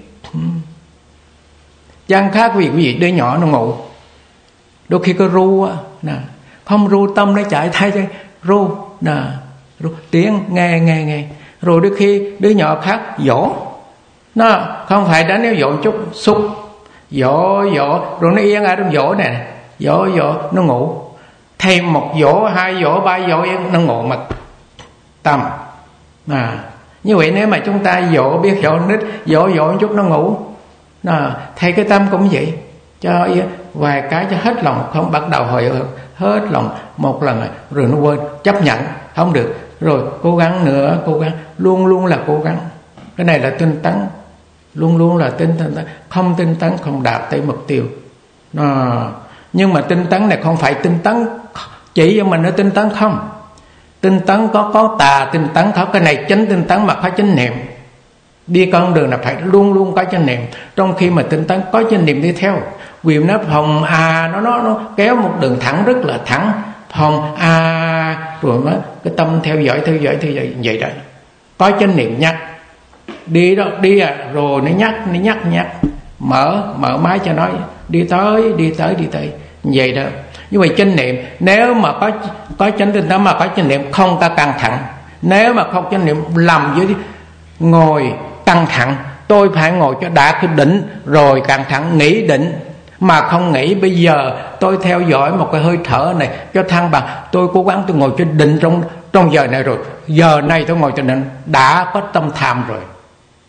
Chẳng khác vì quý vị đứa nhỏ nó ngủ, đôi khi có ru không ru tâm nó chạy thay cho ru tiếng nghe. Rồi đôi khi đứa nhỏ khác dỗ, nó không phải đánh, nếu dỗ chút xúc dỗ rồi nó yên ở trong dỗ nè, dỗ nó ngủ. Thêm 1 dỗ 2 dỗ 3 dỗ yên, nó ngủ mật tâm. Như vậy nếu mà chúng ta dỗ, biết dỗ nít, dỗ một chút nó ngủ, thầy cái tâm cũng vậy, cho yên vài cái cho hết lòng, không bắt đầu hồi hết lòng một lần rồi nó quên, chấp nhận không được, rồi cố gắng nữa, cố gắng, luôn là cố gắng. Cái này là tinh tấn, luôn là tinh tấn. Không tinh tấn không đạt tới mục tiêu. Nhưng mà tinh tấn này không phải tinh tấn chỉ cho mình nó tinh tấn không. Tinh tấn có tà tinh tấn, có cái này chánh tinh tấn mà có chánh niệm. Đi con đường là phải luôn có chánh niệm. Trong khi mà tinh tấn có chánh niệm đi theo, vì nó phòng nó kéo một đường thẳng rất là thẳng, phòng rồi nó cái tâm theo dõi vậy đó. Có chánh niệm nhắc đi đó, rồi nó nhắc mở máy cho nó đi tới vậy đó. Như vậy chánh niệm, nếu mà có chánh tinh tấn mà có chánh niệm không có căng thẳng. Nếu mà không chánh niệm làm dưới ngồi căng thẳng, tôi phải ngồi cho đã cái định rồi căng thẳng, nghĩ định mà không nghĩ bây giờ tôi theo dõi một cái hơi thở này cho thăng bằng, tôi cố gắng tôi ngồi cho định trong giờ này, rồi giờ này tôi ngồi cho định, đã có tâm tham rồi.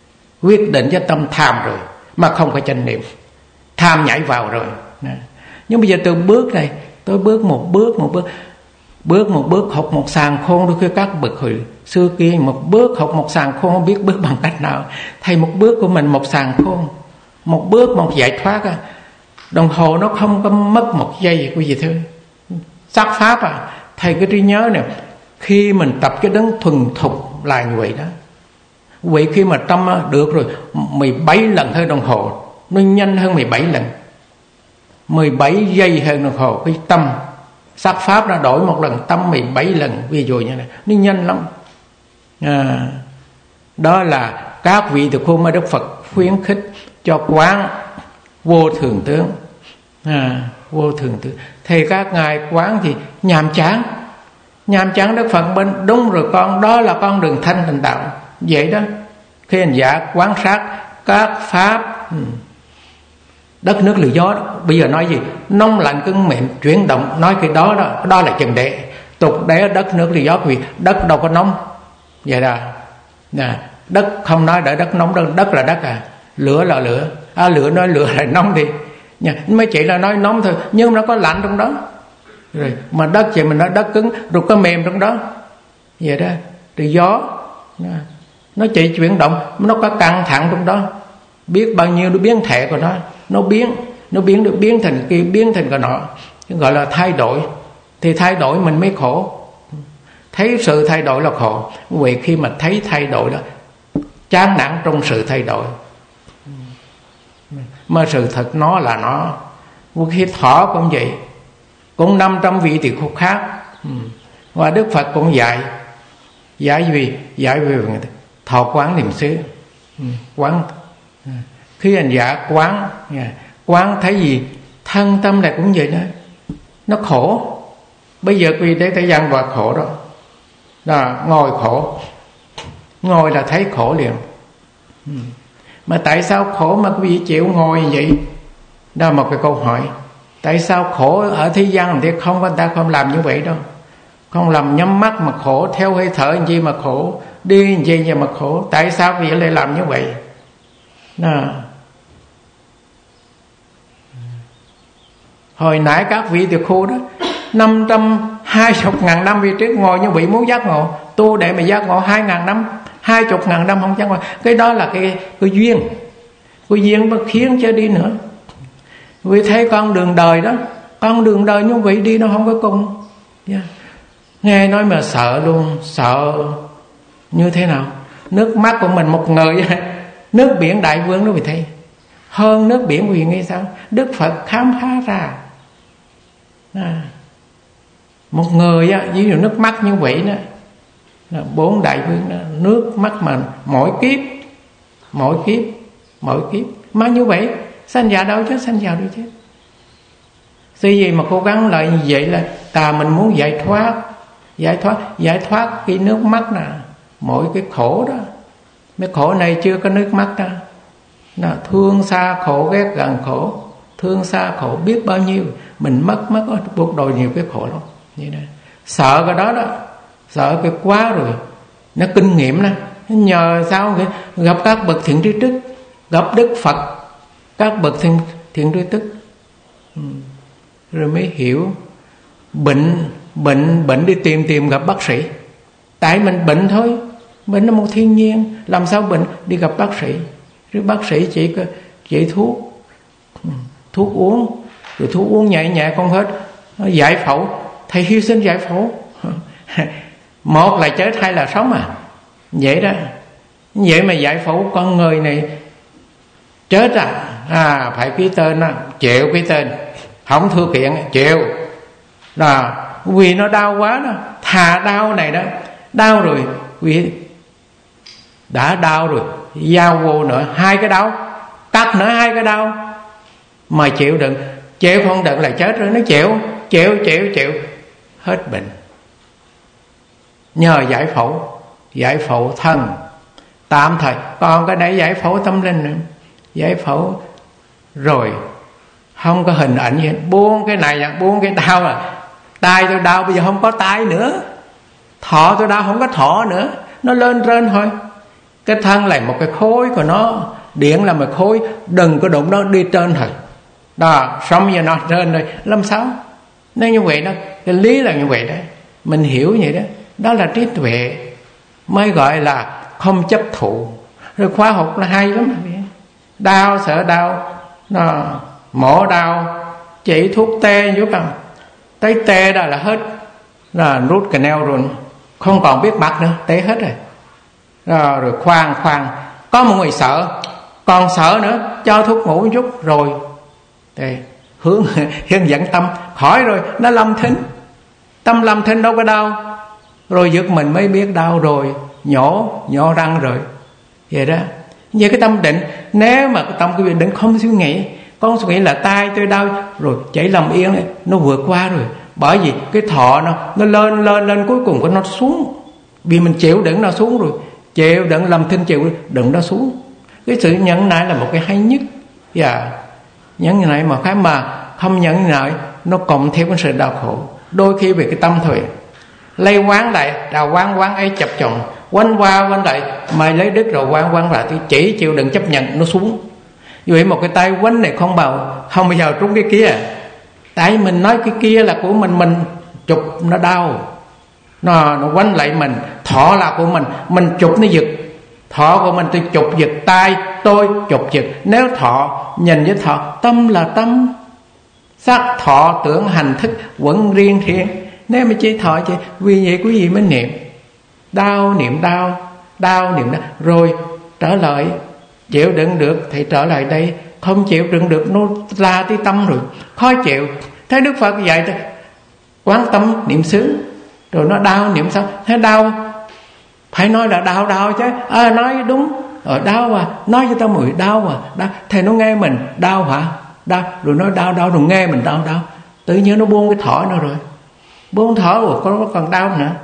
quyết định với tâm tham rồi mà không có chánh niệm, tham nhảy vào rồi. Nhưng bây giờ tôi bước này, tôi bước một bước học một sàng khôn. Đôi khi các bậc hồi xưa kia một bước học một sàng khôn, không biết bước bằng cách nào. Thầy một bước của mình một sàng khôn, một bước một giải thoát. Đồng hồ nó không có mất một giây, quý vị thưa. Sắc pháp thầy cứ trí nhớ nè, khi mình tập cái đấng thuần thục là như vậy đó. Vậy khi mà tâm được rồi 17 lần thôi đồng hồ, nó nhanh hơn 17 lần, 17 giây hơn đồng hồ. Cái tâm sắc pháp đã đổi một lần, tâm 17 lần, ví dụ như này, nó nhanh lắm. Đó là các vị từ khu mà Đức Phật khuyến khích cho quán vô thường tướng. Vô thường tướng thì các ngài quán thì nhàm chán Đức Phật bên đúng rồi con, đó là con đường thanh tịnh đạo vậy đó. Khi hành giả quán sát các pháp đất nước lửa gió đó. Bây giờ nói gì nóng lạnh cứng mềm chuyển động, nói cái đó là chân đế. Tục đế đất nước lửa gió, vì đất đâu có nóng vậy đó. Đất không nói để đất nóng đâu, đất là đất lửa là lửa. Lửa nói lửa là nóng đi nha, mấy chị là nói nóng thôi nhưng nó có lạnh trong đó rồi. Mà đất chị mình nói đất cứng rồi có mềm trong đó vậy đó. Rồi gió nó chỉ chuyển động, nó có căng thẳng trong đó, biết bao nhiêu nó biến thể của nó biến thành kia, biến thành cái nọ, gọi là thay đổi. Thì thay đổi mình mới khổ, thấy sự thay đổi là khổ. Vì khi mà thấy thay đổi đó chán nản trong sự thay đổi, mà sự thật nó là nó. Khi thọ cũng vậy, cũng 500 vị tỳ khưu khác, và Đức Phật cũng dạy về thọ quán niệm xứ. Quán khi hành giả quán thấy gì thân tâm này cũng vậy đó, nó khổ. Bây giờ quý vị thấy gian và khổ đó, ngồi khổ, ngồi là thấy khổ liền. Mà tại sao khổ mà quý vị chịu ngồi vậy? Đó là một cái câu hỏi. Tại sao khổ ở thế gian thì không, người ta không làm như vậy đâu. Không làm nhắm mắt mà khổ, theo hơi thở làm chi mà khổ, đi làm chi mà khổ. Tại sao quý vị lại làm như vậy? Đó. Hồi nãy các vị tỳ khưu đó 520.000 năm về trước ngồi như vị muốn giác ngộ, tu để mà giác ngộ 2.000 năm, 20.000 năm không giác ngộ. Cái đó là cái duyên nó khiến cho đi nữa. Vì thấy con đường đời đó, con đường đời như vậy đi nó không có cùng. Nghe nói mà sợ luôn, sợ như thế nào? Nước mắt của mình một người nước biển đại vương nó vì thấy hơn nước biển vì nghĩ sao? Đức Phật khám phá ra một người ví dụ nước mắt như vậy đó, 4 đại vương đó, nước mắt mà mỗi kiếp mà như vậy sanh già đâu chứ, sanh già đâu chứ. Vì gì mà cố gắng lại như vậy là mình muốn giải thoát cái nước mắt nè, mỗi cái khổ đó. Mấy khổ này chưa có nước mắt đó. Thương xa khổ, ghét gần khổ, thương xa khổ biết bao nhiêu, mình mất cuộc đời nhiều cái khổ lắm. Vậy đó. Sợ cái đó sợ cái quá rồi, nó kinh nghiệm đó. Nhờ sao gặp các bậc thiện tri thức, gặp Đức Phật, các bậc thiện tri thức, rồi mới hiểu. Bệnh đi tìm gặp bác sĩ, tại mình bệnh thôi, bệnh là một thiên nhiên, làm sao bệnh đi gặp bác sĩ. Rồi bác sĩ chỉ thuốc uống, rồi thuốc uống nhẹ không hết, giải phẫu, thầy hy sinh giải phẫu. Một là chết, hai là sống vậy đó. Vậy mà giải phẫu con người này chết phải ký tên chịu ký tên, không thư kiện chịu là vì nó đau quá đó. Thà đau này đó, đau rồi vì đã đau rồi giao vô nữa 2 cái đau, cắt nữa 2 cái đau mà chịu đựng, chịu không đựng là chết rồi. Nó chịu hết bệnh. Nhờ giải phẫu thân tạm thời, còn cái đấy giải phẫu tâm linh nữa, giải phẫu rồi không có hình ảnh gì hết. Buông cái này buông cái đau tay tôi đau bây giờ không có tay nữa, thọ tôi đau không có thọ nữa, nó lên trên thôi. Cái thân là một cái khối của nó, điện là một khối, đừng có đụng nó đi trên thôi. Đó, xong giờ nó trên rồi, làm sao? Nên như vậy đó, cái lý là như vậy đó. Mình hiểu vậy đó. Đó là trí tuệ, mới gọi là không chấp thụ. Rồi khoa học là hay lắm. Đau, sợ đau, nó mổ đau, chỉ thuốc tê giúp không? Tới tê đó là hết, là rút cái neo rồi, không còn biết mặt nữa, tê hết rồi. Rồi khoan, có một người sợ, còn sợ nữa, cho thuốc ngủ một chút rồi đây, hướng dẫn tâm khỏi rồi, nó lâm thính. Tâm lâm thính đâu có đau, rồi giật mình mới biết đau rồi, nhổ răng rồi. Vậy đó. Như cái tâm định, nếu mà cái tâm quý vị định không suy nghĩ, con suy nghĩ là tai tôi đau, rồi chảy lòng yên này, nó vượt qua rồi. Bởi vì cái thọ nó lên cuối cùng của nó xuống. Vì mình chịu đựng nó xuống rồi, chịu đựng làm thinh chịu đựng nó xuống. Cái sự nhẫn nại là một cái hay nhất. Nhẫn nại mà cái mà không nhẫn nại, nó cộng thêm cái sự đau khổ. Đôi khi về cái tâm thôi, lây quán lại, đào quán ấy chập chồng, quanh qua quanh lại, mày lấy đứt rồi quán lại, thì chỉ chịu đựng chấp nhận nó xuống. Vậy một cái tay quánh này không bao giờ trúng cái kia. Tại mình nói cái kia là của mình chụp nó đau, nó quánh lại mình. Thọ là của mình chụp nó giật. Thọ của mình tôi chụp giật, tay tôi chụp giật. Nếu thọ nhìn với thọ, tâm là tâm, sắc thọ tưởng hành thức vẫn riêng thiện. Nếu mà chỉ thọ chỉ vì vậy quý vị mới niệm đau, niệm đau, niệm đau, rồi trở lại chịu đựng được thì trở lại đây, không chịu đựng được nó la tới tâm rồi, khó chịu. Thế Đức Phật dạy tôi quán tâm niệm xứ, rồi nó đau niệm sao? Thế đau phải nói là đau chứ. Nói đúng, đau à, nói cho tao mùi đau à, thầy nó nghe mình đau hả? Đau, rồi nói đau rồi nghe mình đau. Tự nhiên nó buông cái thọ nó rồi, buông thọ rồi có còn đau nữa.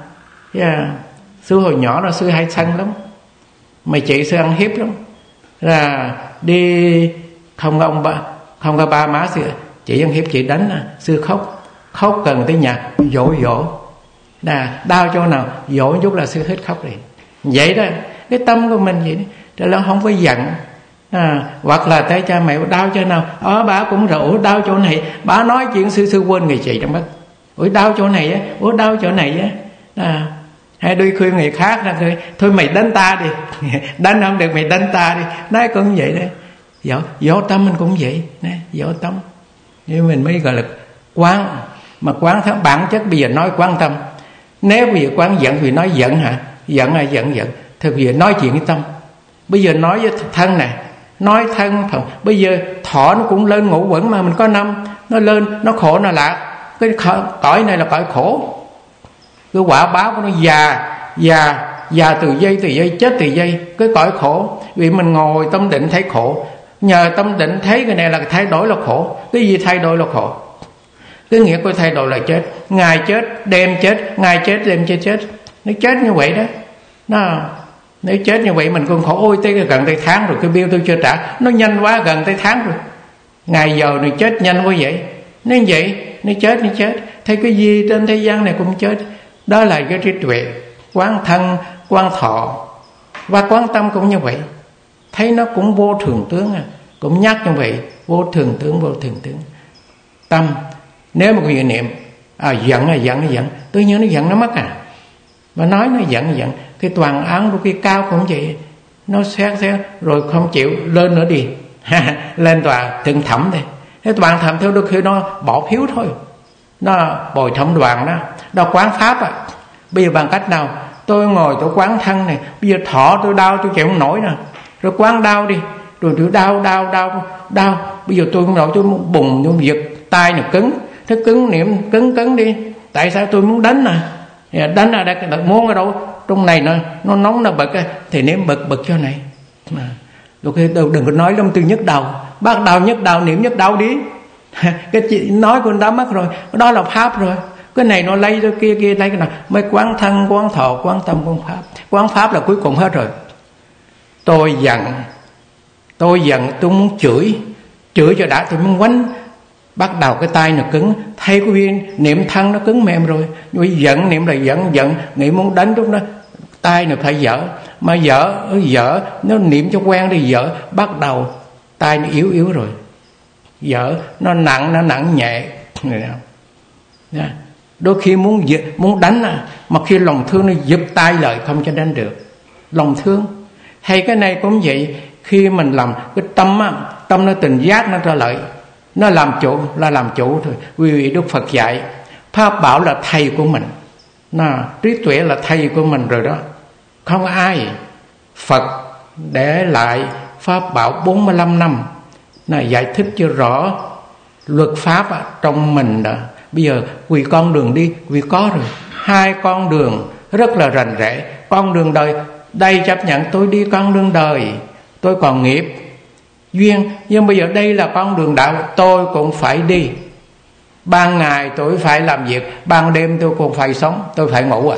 Sư hồi nhỏ là sư hay sân lắm, mày chị sư ăn hiếp lắm. Là đi không có ba má sư, chị ăn hiếp chị đánh, sư khóc cần tới nhà dỗ. Đau chỗ nào dỗ chút là sư hết khóc liền. Vậy đó, cái tâm của mình vậy đó. Rồi nó không có giận. Hoặc là thấy cha mẹ đau chỗ nào, bà cũng rồi đau chỗ này, bà nói chuyện sư quên người chị trong mắt. Đau chỗ này á, đau chỗ này á. Hay đi khuyên người khác là thôi mày đánh ta đi, đánh không được mày đánh ta đi. Nói cũng vậy đó. Dỗ tâm mình cũng vậy, dỗ tâm. Nhưng mình mới gọi là quán. Mà quán theo bản chất bây giờ nói quán tâm. Nếu bây giờ quán giận thì nói giận hả? Giận. Thì bây giờ nói chuyện với tâm. Bây giờ nói với thân này, nói thân phần. Bây giờ thọ nó cũng lên ngũ quẩn mà mình có năm, nó lên, nó khổ nó lạc. Cái cõi này là cõi khổ. Cái quả báo của nó già từ giây, chết từ giây. Cái cõi khổ. Vì mình ngồi tâm định thấy khổ, nhờ tâm định thấy cái này là thay đổi là khổ. Cái gì thay đổi là khổ? Cái nghĩa của thay đổi là chết. Ngày chết, đêm chết, ngày chết, đêm chết. Nó chết như vậy đó. Nếu chết như vậy mình còn khổ. Ôi tới gần tới tháng rồi, cái bill tôi chưa trả. Nó nhanh quá, gần tới tháng rồi. Ngày giờ này chết nhanh quá vậy. Nên vậy, nó chết. Thấy cái gì trên thế gian này cũng chết. Đó là cái trí tuệ. Quán thân, quán thọ và quán tâm cũng như vậy. Thấy nó cũng vô thường tướng, cũng nhắc như vậy. Vô thường tướng. Tâm, nếu mà người niệm giận, tự nhiên nó giận nó mất mà nói nó giận. Cái toàn án của cái cao cũng vậy. Nó xét rồi không chịu lên nữa đi. Lên tòa thượng thẩm đi. Thế toàn thẩm theo đôi khi nó bỏ phiếu thôi. Nó bồi thẩm đoàn đó quán pháp Bây giờ bằng cách nào? Tôi ngồi tôi quán thân này, bây giờ thọ tôi đau tôi chịu không nổi nè. Rồi quán đau đi. Rồi tôi đau. Bây giờ tôi không nổi, tôi bùng tôi giật tay này cứng. Thế cứng niệm cứng đi. Tại sao tôi muốn đánh đánh đây muốn ở đâu? Trong này nó nóng nó bực thì niệm bực cho này. Rồi khi đừng có nói lắm, tôi nhức đầu. Bắt đầu nhức đầu niệm nhức đầu đi. Cái chị nói con đã mất rồi. Đó là pháp rồi. Cái này nó lấy cho kia lấy cái nào. Mới quán thân, quán thọ, quán tâm, quán pháp. Quán pháp là cuối cùng hết rồi. Tôi giận, tôi muốn chửi cho đã, tôi muốn quánh. Bắt đầu cái tay nó cứng. Thay cái viên niệm thân nó cứng mềm rồi. Nhưng giận niệm là giận nghĩ muốn đánh lúc đó tay nó phải dở. Mà dở nó niệm cho quen đi, dở bắt đầu tay nó yếu rồi, dở nó nặng nhẹ này. Đôi khi muốn đánh mà khi lòng thương nó giật tay lại không cho đánh được, lòng thương. Hay cái này cũng vậy, khi mình làm cái tâm nó tình giác nó trở lại, nó làm chủ thôi. Vì Đức Phật dạy pháp bảo là thầy của mình, trí tuệ là thầy của mình rồi đó. Không ai. Phật để lại pháp bảo 45 năm giải thích cho rõ luật pháp trong mình đó. Bây giờ vì con đường đi, vì có rồi 2 con đường rất là rành rẽ. Con đường đời đây chấp nhận tôi đi con đường đời, tôi còn nghiệp duyên, nhưng bây giờ đây là con đường đạo, tôi cũng phải đi. Ban ngày tôi phải làm việc, ban đêm tôi cũng phải sống, tôi phải ngủ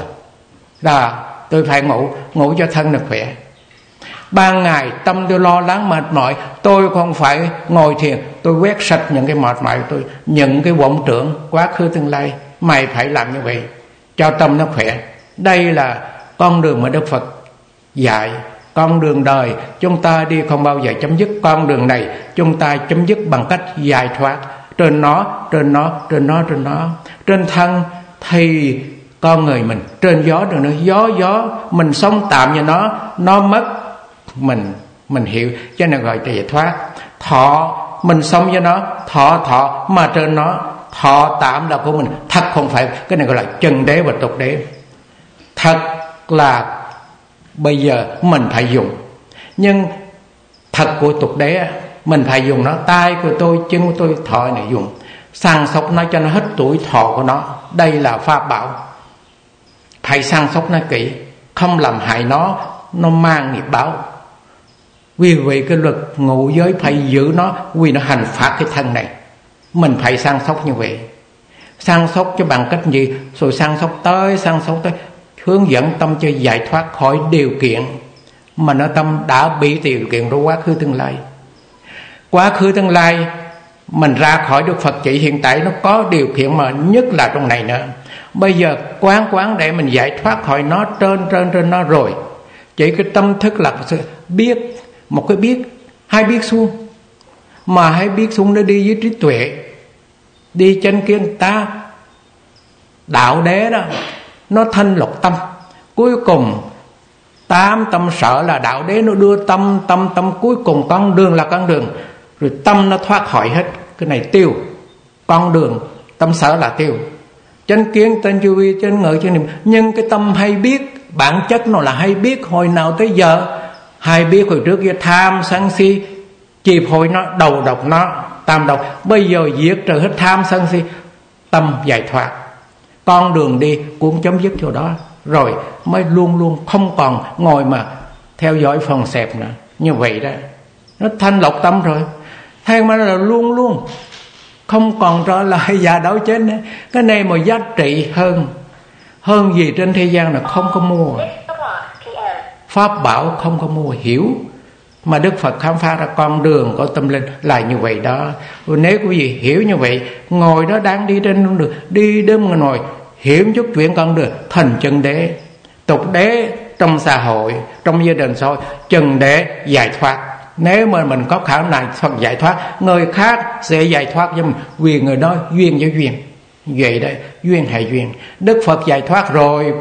tôi phải ngủ cho thân được khỏe. Ban ngày tâm tôi lo lắng mệt mỏi, tôi không phải ngồi thiền, tôi quét sạch những cái mệt mỏi tôi, những cái vọng tưởng quá khứ tương lai. Mày phải làm như vậy cho tâm nó khỏe. Đây là con đường mà Đức Phật dạy. Con đường đời chúng ta đi không bao giờ chấm dứt. Con đường này chúng ta chấm dứt bằng cách giải thoát. Trên nó trên thân thì con người mình, trên gió rồi nữa, gió mình sống tạm với nó mất, mình hiểu, cho nên gọi là giải thoát. Thọ mình sống với nó, thọ mà trên nó, thọ tạm là của mình, thật không phải. Cái này gọi là chân đế và tục đế. Thật là bây giờ mình phải dùng, nhưng thật của tục đế mình phải dùng nó. Tay của tôi, chân của tôi, thọ này dùng, săn sóc nó cho nó hết tuổi thọ của nó. Đây là pháp bảo, phải săn sóc nó kỹ, không làm hại nó mang nghiệp báo. Vì vậy cái luật ngũ giới phải giữ nó, vì nó hành phạt cái thân này. Mình phải săn sóc như vậy. Săn sóc cho bằng cách gì? Rồi săn sóc tới hướng dẫn tâm cho giải thoát khỏi điều kiện mà nó tâm đã bị điều kiện trong quá khứ tương lai. Quá khứ tương lai mình ra khỏi Đức Phật chỉ, hiện tại nó có điều kiện mà nhất là trong này nữa. Bây giờ quán để mình giải thoát khỏi nó, trên nó rồi. Chỉ cái tâm thức là sự biết, một cái biết, hai biết xuống. Mà hai biết xuống nó đi với trí tuệ, đi chánh kiến ta. Đạo đế đó nó thanh lọc tâm. Cuối cùng 8 tâm sở là đạo đế nó đưa tâm cuối cùng con đường là con đường. Rồi tâm nó thoát khỏi hết. Cái này tiêu. Con đường tâm sở là tiêu. Chánh kiến, tên chu vi, chánh ngữ, chánh niệm. Nhưng cái tâm hay biết, bản chất nó là hay biết hồi nào tới giờ. Hay biết hồi trước kia tham sân si chi phối nó, đầu độc nó, tam độc. Bây giờ diệt trừ hết tham sân si, tâm giải thoát. Con đường đi cũng chấm dứt chỗ đó. Rồi mới luôn luôn không còn ngồi mà theo dõi phần xẹp nữa. Như vậy đó, nó thanh lọc tâm rồi. Thay mà là luôn luôn không còn trở lại già đói chết nữa. Cái này mà giá trị hơn gì trên thế gian là không có mua. Pháp bảo không có mua, hiểu. Mà Đức Phật khám phá ra con đường của tâm linh là như vậy đó. Rồi nếu quý vị hiểu như vậy, ngồi đó đang đi trên con đường, đi đêm mà ngồi hiểu chút chuyện con đường, thành chân đế. Tục đế trong xã hội, trong gia đình xã hội, chân đế giải thoát. Nếu mà mình có khả năng Phật giải thoát, người khác sẽ giải thoát cho mình, vì người đó duyên với duyên. Vậy đấy, duyên hay duyên. Đức Phật giải thoát rồi,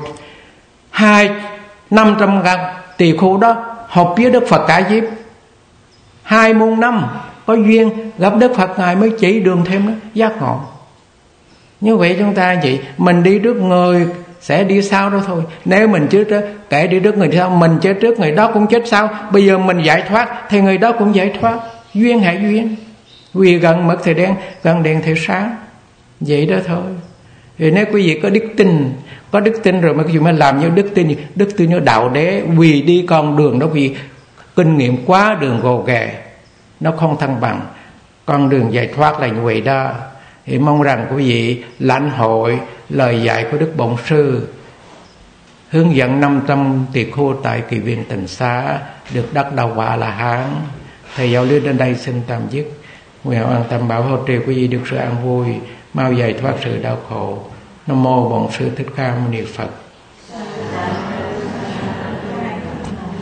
500 tỳ khưu đó học biết Đức Phật cả diếp. 20 năm có duyên gặp Đức Phật, Ngài mới chỉ đường thêm đó, giác ngộ. Như vậy chúng ta vậy, mình đi trước người sẽ đi sau đó thôi. Nếu mình chết trước, kể đi trước người sau, mình chết trước người đó cũng chết sau. Bây giờ mình giải thoát thì người đó cũng giải thoát. Duyên hay duyên. Vì gần mực thì đen, gần đèn thì sáng. Vậy đó thôi. Thì nếu quý vị có đức tin rồi mà quý vị mới làm như đức tin như đạo đế. Vì đi con đường đó, vì kinh nghiệm quá đường gồ ghề, nó không thăng bằng. Con đường giải thoát là như vậy đó. Thì mong rằng quý vị lãnh hội lời dạy của Đức Bổn Sư, hướng dẫn 500 tỳ khưu tại Kỳ Viên Tịnh Xá được đắc đạo quả là Hán. Thầy giáo lý đến đây xin tạm dứt. Nguyện an tâm bảo hộ trì quý vị được sự an vui, mau giải thoát sự đau khổ. Nam mô Bổn Sư Thích Ca Mâu Ni Phật.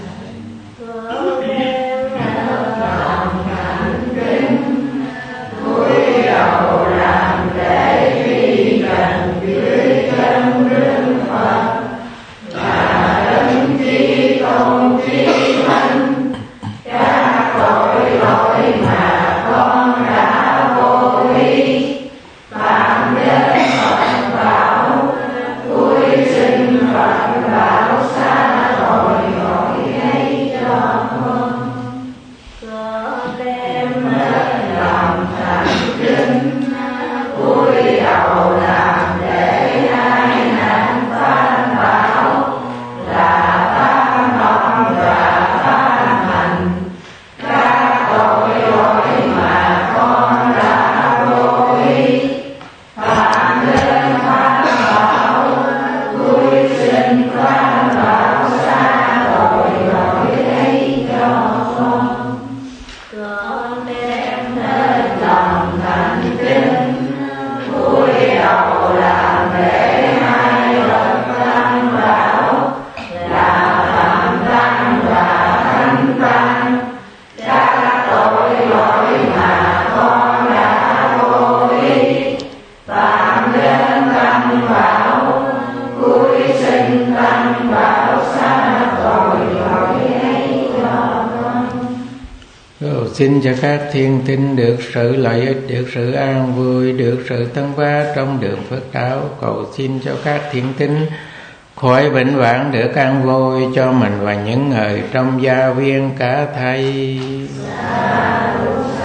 Xin cho các thiên tinh được sự lợi ích, được sự an vui, được sự tấn phát trong đường Phật đạo. Cầu xin cho các thiên tinh khỏi bệnh hoạn, được an vui cho mình và những người trong gia viên cả thầy.